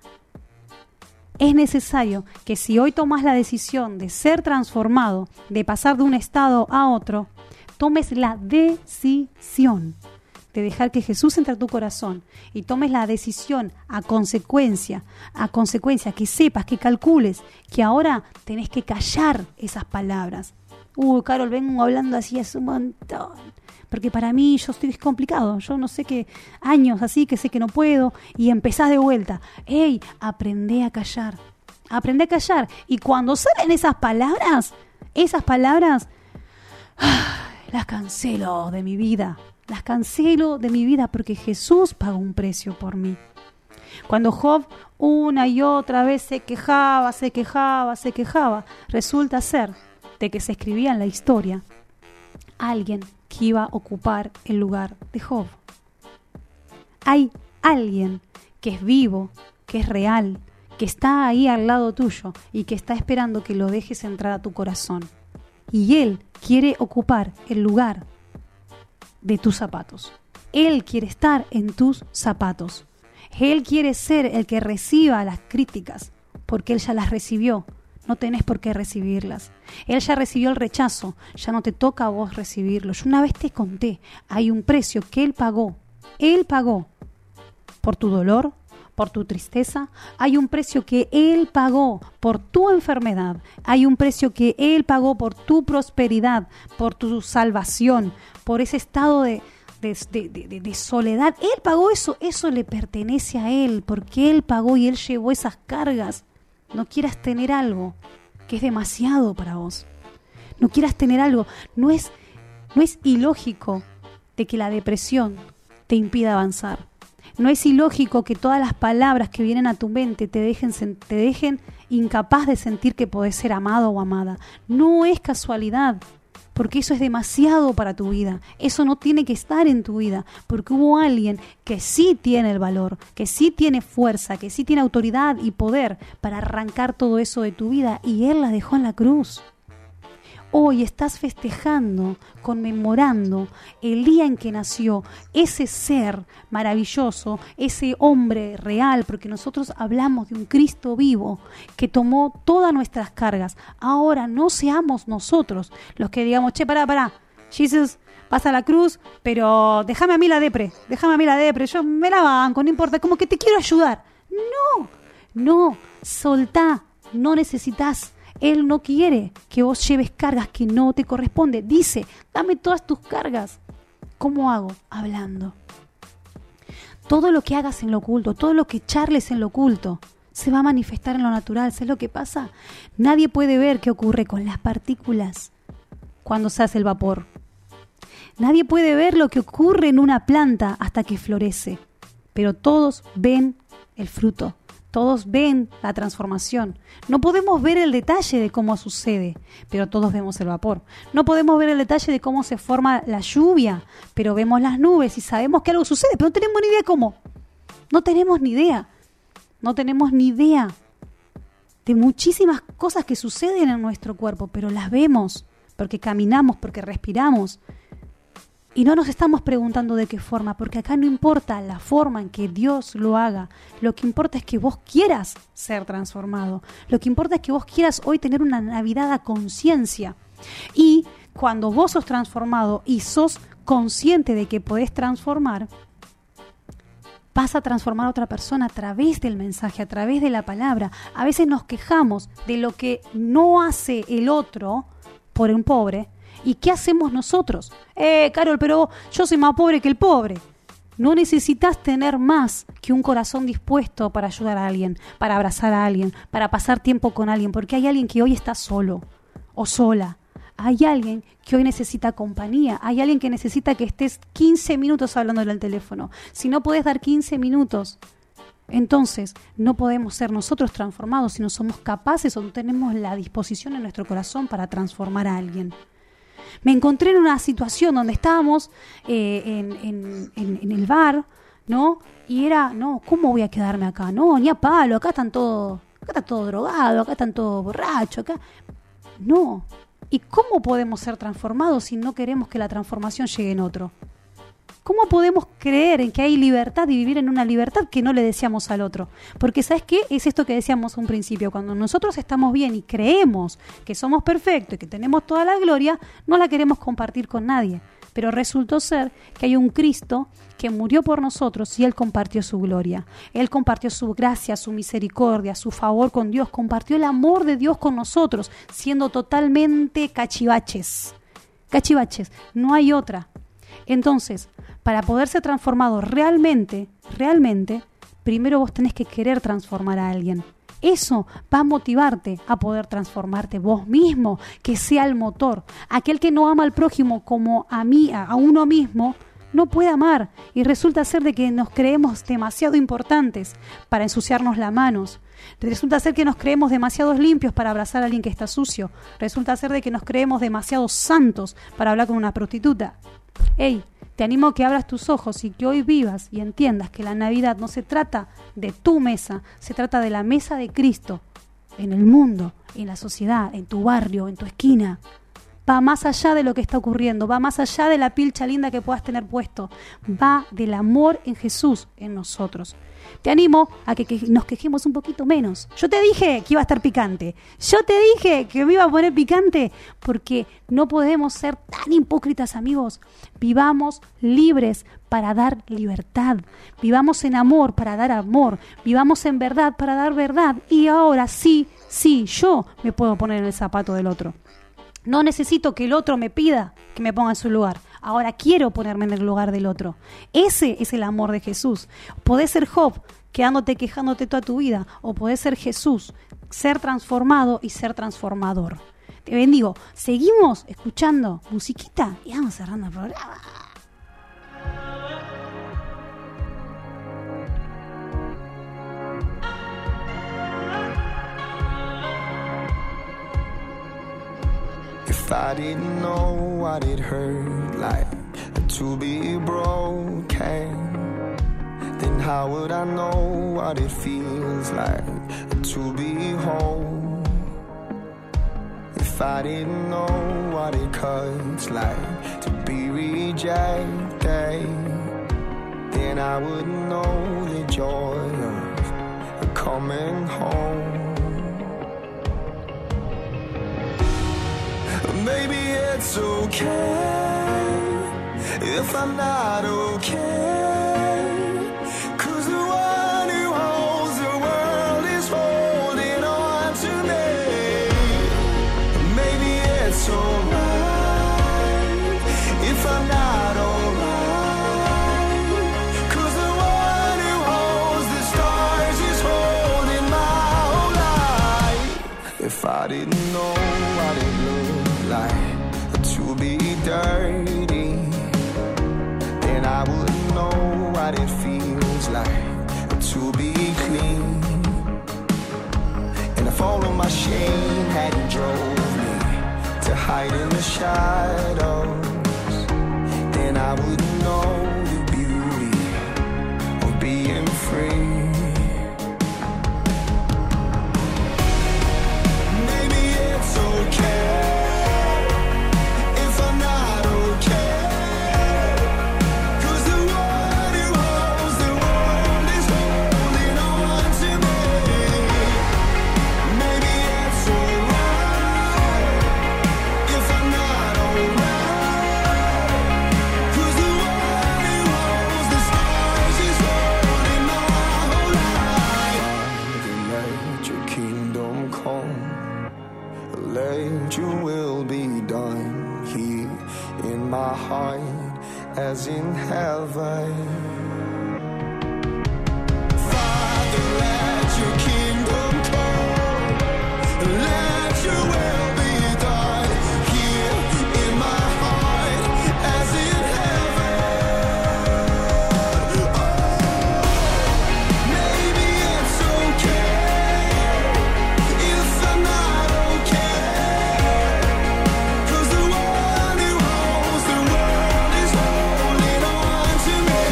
Es necesario que si hoy tomás la decisión de ser transformado, de pasar de un estado a otro, tomes la decisión de dejar que Jesús entre a tu corazón y tomes la decisión a consecuencia, a consecuencia, que sepas, que calcules, que ahora tenés que callar esas palabras. Uh, Carol, vengo hablando así hace un montón. Porque para mí yo estoy complicado. Yo no sé qué años así que sé que no puedo. Y empezás de vuelta. ¡Ey! Aprendé a callar. Aprendé a callar. Y cuando salen esas palabras, esas palabras, las cancelo de mi vida. Las cancelo de mi vida porque Jesús pagó un precio por mí. Cuando Job una y otra vez se quejaba, se quejaba, se quejaba, resulta ser de que se escribía en la historia alguien que iba a ocupar el lugar de Job. Hay alguien que es vivo, que es real, que está ahí al lado tuyo y que está esperando que lo dejes entrar a tu corazón. Y él quiere ocupar el lugar de tus zapatos. Él quiere estar en tus zapatos. Él quiere ser el que reciba las críticas, porque él ya las recibió. No tenés por qué recibirlas. Él ya recibió el rechazo, ya no te toca a vos recibirlo. Yo una vez te conté, hay un precio que Él pagó. Él pagó por tu dolor, por tu tristeza. Hay un precio que Él pagó por tu enfermedad. Hay un precio que Él pagó por tu prosperidad, por tu salvación, por ese estado de, de, de, de, de soledad. Él pagó eso, eso le pertenece a Él, porque Él pagó y Él llevó esas cargas. No quieras tener algo que es demasiado para vos. No quieras tener algo. No es, no es ilógico de que la depresión te impida avanzar. No es ilógico que todas las palabras que vienen a tu mente te dejen, te dejen incapaz de sentir que podés ser amado o amada. No es casualidad, porque eso es demasiado para tu vida. Eso no tiene que estar en tu vida, porque hubo alguien que sí tiene el valor, que sí tiene fuerza, que sí tiene autoridad y poder para arrancar todo eso de tu vida, y Él la dejó en la cruz. Hoy estás festejando, conmemorando el día en que nació ese ser maravilloso, ese hombre real, porque nosotros hablamos de un Cristo vivo que tomó todas nuestras cargas. Ahora no seamos nosotros los que digamos, che, pará, pará, Jesús, pasa la cruz, pero déjame a mí la depre, déjame a mí la depre, yo me la banco, no importa, como que te quiero ayudar. No, no, soltá, no necesitas. Él no quiere que vos lleves cargas que no te corresponden. Dice, dame todas tus cargas. ¿Cómo hago? Hablando. Todo lo que hagas en lo oculto, todo lo que charles en lo oculto, se va a manifestar en lo natural. ¿Sabes lo que pasa? Nadie puede ver qué ocurre con las partículas cuando se hace el vapor. Nadie puede ver lo que ocurre en una planta hasta que florece. Pero todos ven el fruto. Todos ven la transformación. No podemos ver el detalle de cómo sucede, pero todos vemos el vapor. No podemos ver el detalle de cómo se forma la lluvia, pero vemos las nubes y sabemos que algo sucede, pero no tenemos ni idea cómo. No tenemos ni idea. No tenemos ni idea de muchísimas cosas que suceden en nuestro cuerpo, pero las vemos porque caminamos, porque respiramos. Y no nos estamos preguntando de qué forma, porque acá no importa la forma en que Dios lo haga. Lo que importa es que vos quieras ser transformado. Lo que importa es que vos quieras hoy tener una Navidad a conciencia. Y cuando vos sos transformado y sos consciente de que podés transformar, vas a transformar a otra persona a través del mensaje, a través de la palabra. A veces nos quejamos de lo que no hace el otro por un pobre. ¿Y qué hacemos nosotros? Eh, Carol, pero yo soy más pobre que el pobre. No necesitas tener más que un corazón dispuesto para ayudar a alguien, para abrazar a alguien, para pasar tiempo con alguien, porque hay alguien que hoy está solo o sola. Hay alguien que hoy necesita compañía. Hay alguien que necesita que estés quince minutos hablándole al teléfono. Si no podés dar quince minutos, entonces no podemos ser nosotros transformados si no somos capaces o no tenemos la disposición en nuestro corazón para transformar a alguien. Me encontré en una situación donde estábamos eh, en, en, en, en el bar, ¿no? Y era, no, ¿cómo voy a quedarme acá? No, ni a palo, acá están todos, acá está todo drogado, acá están todos borrachos, acá. No. ¿Y cómo podemos ser transformados si no queremos que la transformación llegue en otro? ¿Cómo podemos creer en que hay libertad y vivir en una libertad que no le deseamos al otro? Porque ¿sabes qué? Es esto que decíamos a un principio. Cuando nosotros estamos bien y creemos que somos perfectos y que tenemos toda la gloria, no la queremos compartir con nadie. Pero resultó ser que hay un Cristo que murió por nosotros y Él compartió su gloria. Él compartió su gracia, su misericordia, su favor con Dios. Compartió el amor de Dios con nosotros, siendo totalmente cachivaches. Cachivaches, no hay otra. Entonces, para poder ser transformado realmente, realmente, primero vos tenés que querer transformar a alguien. Eso va a motivarte a poder transformarte vos mismo, que sea el motor. Aquel que no ama al prójimo como a mí, a uno mismo, no puede amar. Y resulta ser de que nos creemos demasiado importantes para ensuciarnos las manos. Resulta ser que nos creemos demasiado limpios para abrazar a alguien que está sucio. Resulta ser de que nos creemos demasiado santos para hablar con una prostituta. Ey, te animo a que abras tus ojos y que hoy vivas y entiendas que la Navidad no se trata de tu mesa, se trata de la mesa de Cristo en el mundo, en la sociedad, en tu barrio, en tu esquina. Va más allá de lo que está ocurriendo, va más allá de la pilcha linda que puedas tener puesto, va del amor en Jesús en nosotros. Te animo a que, que nos quejemos un poquito menos. Yo te dije que iba a estar picante. Yo te dije que me iba a poner picante porque no podemos ser tan hipócritas, amigos. Vivamos libres para dar libertad. Vivamos en amor para dar amor. Vivamos en verdad para dar verdad. Y ahora sí, sí, yo me puedo poner en el zapato del otro. No necesito que el otro me pida que me ponga en su lugar. Ahora quiero ponerme en el lugar del otro. Ese es el amor de Jesús. Podés ser Job, quedándote, quejándote toda tu vida. O podés ser Jesús, ser transformado y ser transformador. Te bendigo. Seguimos escuchando musiquita y vamos cerrando el programa. If I didn't know what it hurt like to be broken, then how would I know what it feels like to be whole? If I didn't know what it cuts like to be rejected, then I wouldn't know the joy of coming home. Maybe it's okay if I'm not okay, 'cause the one who holds the world is holding on to me. Maybe it's alright if I'm not alright, 'cause the one who holds the stars is holding my whole life. If I didn't know what it looked like to be dirty, then I wouldn't know what it feels like to be clean. And if all of my shame hadn't drove me to hide in the shadows, then I wouldn't know the beauty of being free. Maybe it's okay if I'm not okay, 'cause the one who holds the world is holding on to me. Maybe it's alright if I'm not alright, 'cause the one who holds the stars is holding my whole life. Father, let your kingdom come, let your will be done here in my heart as in heaven. Father, let your kingdom come, let your will be done here in my heart as in heaven. Oh, maybe it's okay if I'm not okay, 'cause the one who holds the world is holding on to me.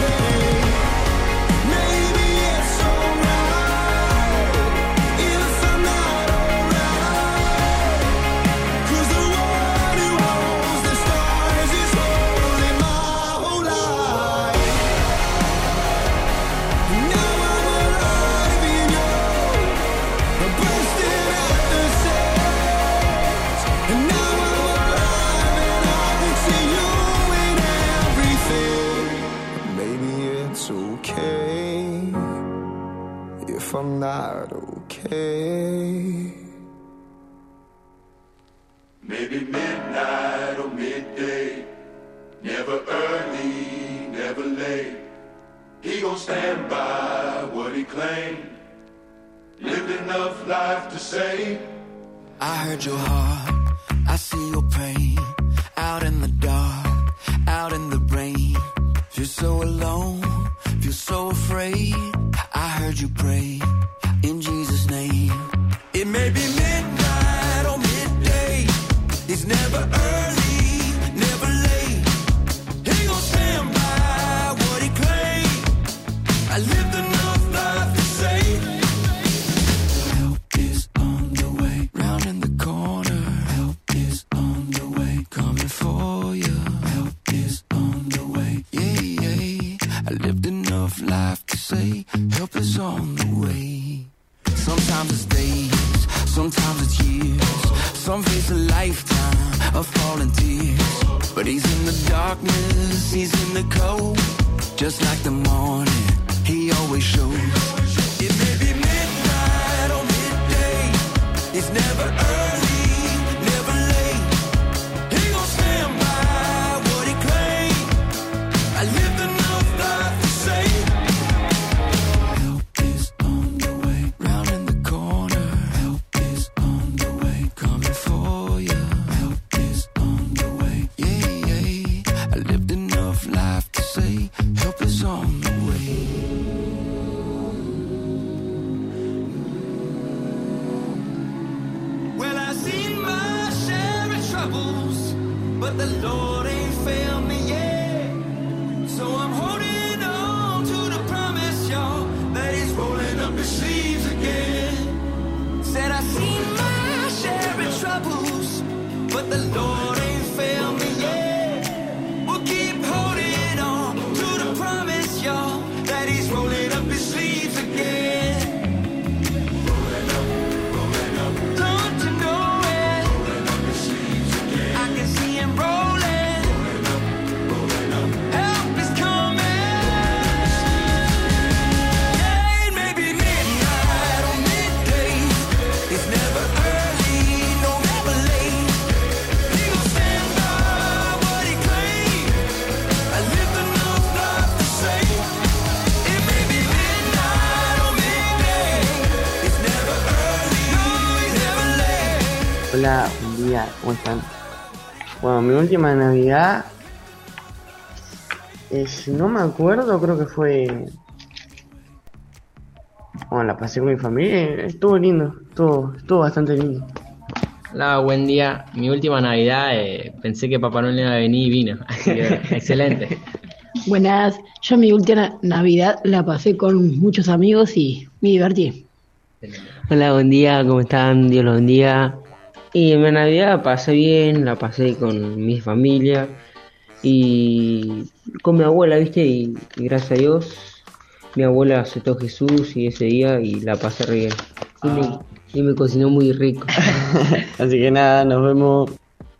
Maybe it's alright if I'm not alright, 'cause the one who holds the stars is holding my whole life. Now I'm alive in you, bursting at the seams. And now I'm alive and I can see you in everything. Maybe it's okay if I'm not okay. Maybe midnight or midday, never early, never late. He gon' stand by what he claimed, lived enough life to say, I heard your heart, I see your pain. Out in the dark, out in the rain. Feel so alone, feel so afraid. I heard you pray in Jesus' name. It may be midnight or midday, it's never early, never late. He gon' stand by what he claimed. I lived enough life to say, help is on the way, round in the corner. Help is on the way, coming for you. Help is on the way, yeah, yeah. I lived enough life to say, help is on the way. Sometimes it's days, sometimes it's years. Some face a lifetime of falling tears. But he's in the darkness, he's in the cold. Just like the morning, he always shows. It may be midnight or midday, it's never early, never late. He gon' stand by what he claimed. I lived enough life to say, help is on the way, round in the corner. Help is on the way, coming for you. Help is on the way, yeah, yeah. I lived enough life. say help is on the way. the Lord ain't failed me yet. So I'm holding on to the promise, y'all, that He's rolling up His sleeves again. Said I've seen my share of troubles, but the Lord ain't failed me yet. We'll keep holding on to the promise, y'all, that He's rolling up His sleeves again. Rolling up, rolling up. Don't you know it? Rolling up His sleeves again. I can see Him rolling. Rolling up, rolling up. Help is coming. Yeah, it may be midnight or midday. It's never early, no never late. He gon' stand by what He claimed. I live enough life to say it may be midnight or midday. It's never early, no, it's never late. Hola, buen día, ¿cómo están? Bueno, mi última Navidad, eh, si no me acuerdo, creo que fue... Bueno, la pasé con mi familia, eh, estuvo lindo, estuvo, estuvo bastante lindo. Hola, buen día. Mi última Navidad eh, pensé que Papá Noel iba a venir y vino. Así que, excelente. Buenas, yo mi última Navidad la pasé con muchos amigos y me divertí. Hola, buen día, ¿cómo están? Dios los bendiga. Y mi Navidad la pasé bien, la pasé con mi familia y con mi abuela, ¿viste? Y, y gracias a Dios, mi abuela aceptó a Jesús y ese día y la pasé re bien. Y, me, y me cocinó muy rico. Así que nada, nos vemos.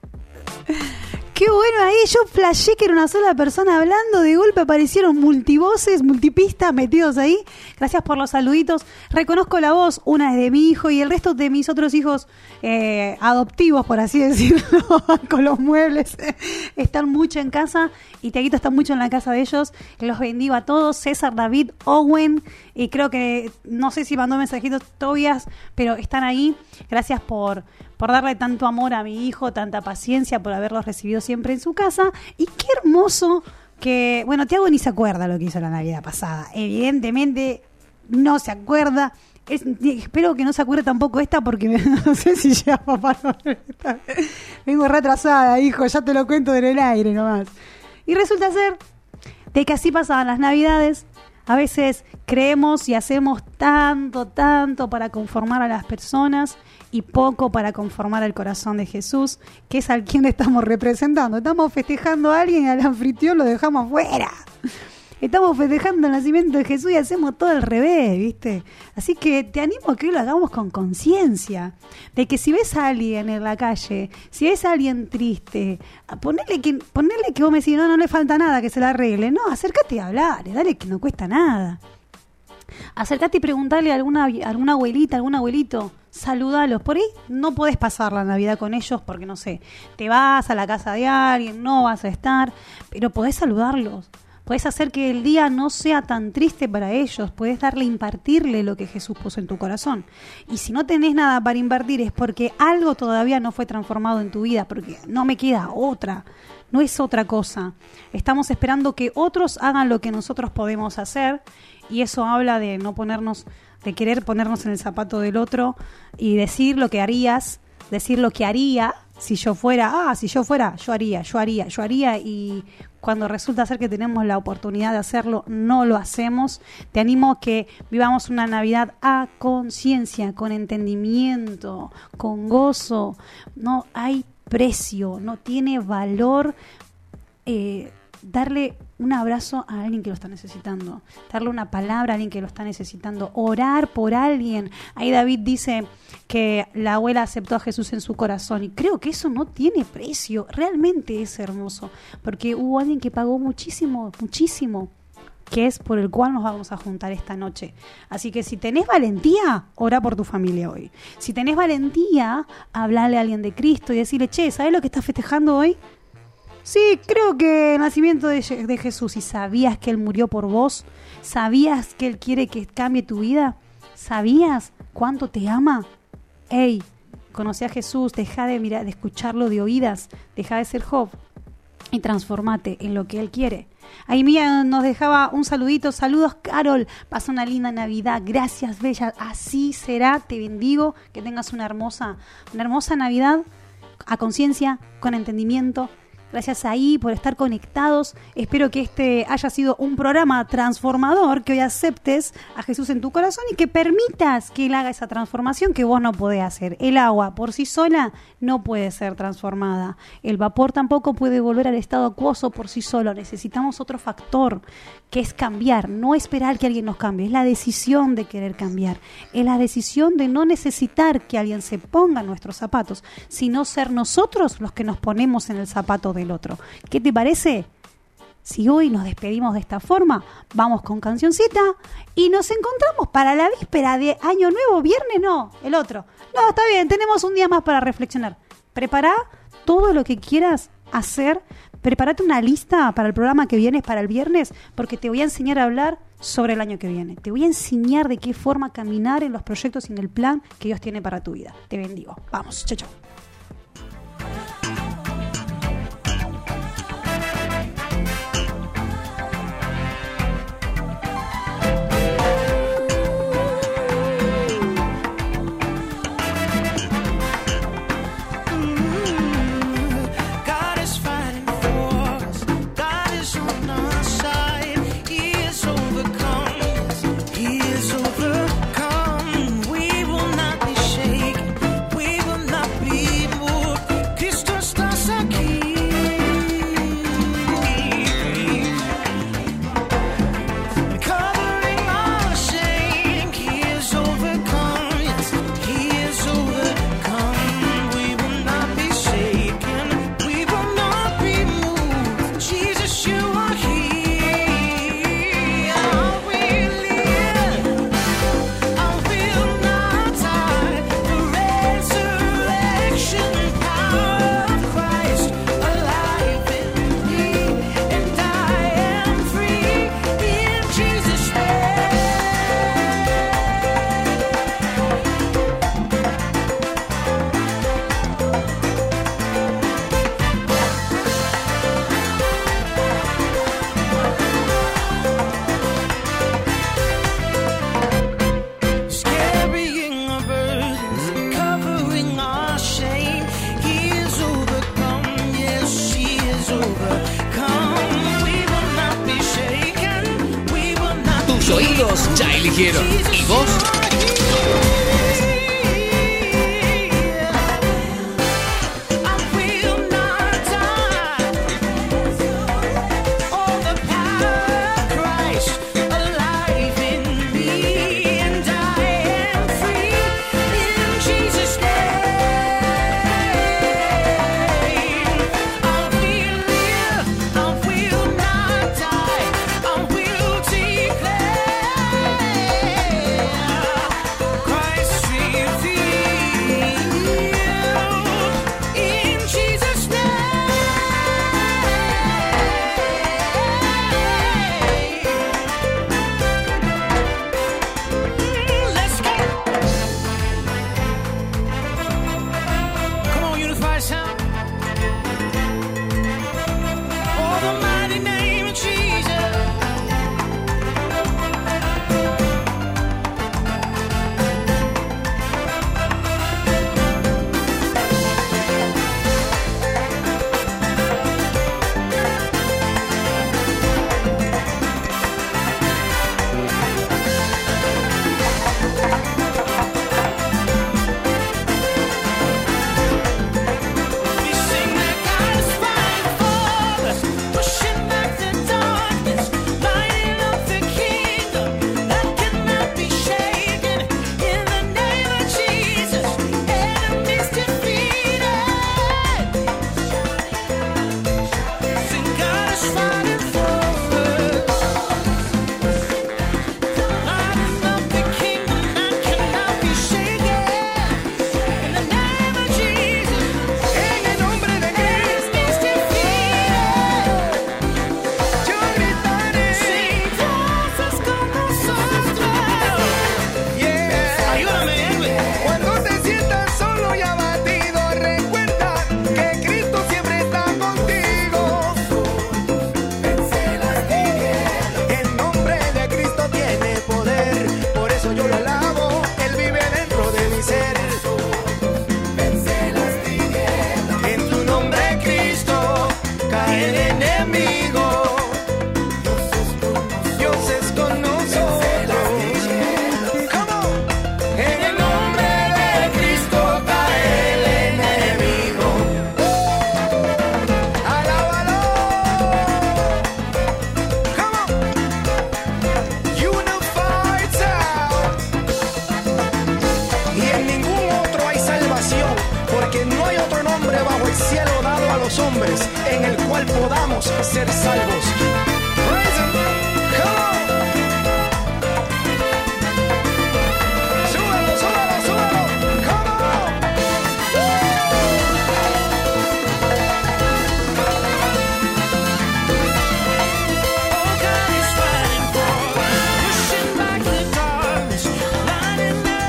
Qué bueno ahí, yo flashé que era una sola persona hablando, de golpe aparecieron multivoces, multipistas metidos ahí. Gracias por los saluditos. Reconozco la voz, una es de mi hijo y el resto de mis otros hijos eh, adoptivos, por así decirlo, con los muebles. Están mucho en casa y Tiaguito está mucho en la casa de ellos. Los bendigo a todos, César, David, Owen, y creo que, no sé si mandó mensajitos Tobias, pero están ahí. Gracias por... por darle tanto amor a mi hijo, tanta paciencia, por haberlos recibido siempre en su casa. Y qué hermoso que... Bueno, Tiago ni se acuerda lo que hizo la Navidad pasada. Evidentemente no se acuerda. Es, espero que no se acuerde tampoco esta porque me, no sé si llega Papá Noel. Vengo retrasada, hijo, ya te lo cuento en el aire nomás. Y resulta ser de que así pasaban las Navidades. A veces creemos y hacemos tanto, tanto para conformar a las personas y poco para conformar al corazón de Jesús, que es al quien estamos representando. Estamos festejando a alguien y al anfitrión lo dejamos fuera. Estamos festejando el nacimiento de Jesús y hacemos todo al revés, ¿viste? Así que te animo a que hoy lo hagamos con conciencia, de que si ves a alguien en la calle, si ves a alguien triste, ponerle que, ponerle que vos me decís, no, no le falta nada, que se la arregle. No, acércate a hablar, dale que no cuesta nada. Acércate y preguntarle a alguna, a alguna abuelita, algún abuelito, saludalos. Por ahí no podés pasar la Navidad con ellos porque, no sé, te vas a la casa de alguien, no vas a estar, pero podés saludarlos. Podés hacer que el día no sea tan triste para ellos. Podés darle, impartirle lo que Jesús puso en tu corazón. Y si no tenés nada para impartir es porque algo todavía no fue transformado en tu vida, porque no me queda otra. No es otra cosa. Estamos esperando que otros hagan lo que nosotros podemos hacer y eso habla de no ponernos, de querer ponernos en el zapato del otro y decir lo que harías, decir lo que haría si yo fuera, ah, si yo fuera, yo haría, yo haría, yo haría y cuando resulta ser que tenemos la oportunidad de hacerlo, no lo hacemos. Te animo a que vivamos una Navidad a conciencia, con entendimiento, con gozo. No hay precio, no tiene valor eh, darle un abrazo a alguien que lo está necesitando, darle una palabra a alguien que lo está necesitando, orar por alguien. Ahí David dice que la abuela aceptó a Jesús en su corazón y creo que eso no tiene precio, realmente es hermoso, porque hubo alguien que pagó muchísimo, muchísimo, que es por el cual nos vamos a juntar esta noche. Así que si tenés valentía, ora por tu familia hoy. Si tenés valentía, hablarle a alguien de Cristo y decirle, che, ¿sabés lo que estás festejando hoy? Sí, creo que el nacimiento de, de Jesús. ¿Y sabías que Él murió por vos? ¿Sabías que Él quiere que cambie tu vida? ¿Sabías cuánto te ama? Ey, conocí a Jesús, deja de mirar, de escucharlo de oídas, deja de ser Job y transformate en lo que Él quiere. Ahí Mía nos dejaba un saludito. Saludos, Carol. Pasa una linda Navidad. Gracias, bella. Así será. Te bendigo. Que tengas una hermosa, una hermosa Navidad a conciencia, con entendimiento. Gracias ahí por estar conectados. Espero que este haya sido un programa transformador, que hoy aceptes a Jesús en tu corazón y que permitas que Él haga esa transformación que vos no podés hacer. El agua por sí sola no puede ser transformada. El vapor tampoco puede volver al estado acuoso por sí solo. Necesitamos otro factor, que es cambiar, no esperar que alguien nos cambie. Es la decisión de querer cambiar. Es la decisión de no necesitar que alguien se ponga en nuestros zapatos, sino ser nosotros los que nos ponemos en el zapato del otro. ¿Qué te parece? Si hoy nos despedimos de esta forma, vamos con cancioncita y nos encontramos para la víspera de Año Nuevo, viernes no, el otro. No, está bien, tenemos un día más para reflexionar. Prepara todo lo que quieras hacer, prepárate una lista para el programa que viene, para el viernes, porque te voy a enseñar a hablar sobre el año que viene. Te voy a enseñar de qué forma caminar en los proyectos y en el plan que Dios tiene para tu vida. Te bendigo. Vamos, chao, chao. Oídos ya eligieron. ¿Y vos? Yeah. el cielo dado a los hombres, en el cual podamos ser salvos. Praise him. Come on. Súbelo, súbelo, súbelo. Come on. Oh, God is fighting for, pushing back the darkness, lighting up.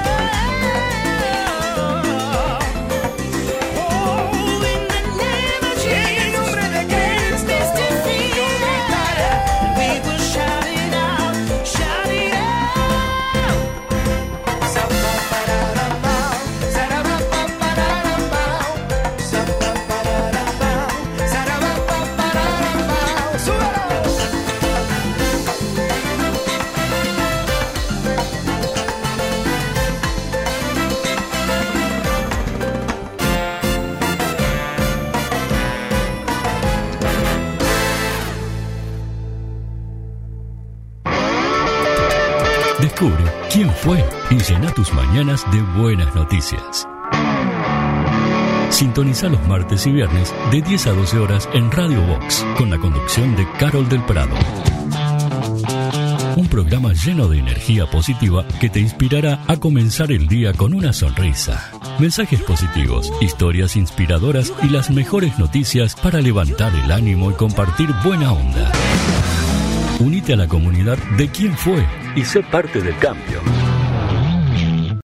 Descubre quién fue y llena tus mañanas de buenas noticias. Sintoniza los martes y viernes de diez a doce horas en Radio Vox con la conducción de Carol del Prado. Un programa lleno de energía positiva que te inspirará a comenzar el día con una sonrisa. Mensajes positivos, historias inspiradoras y las mejores noticias para levantar el ánimo y compartir buena onda. Unite a la comunidad de Quién Fue y sé parte del cambio.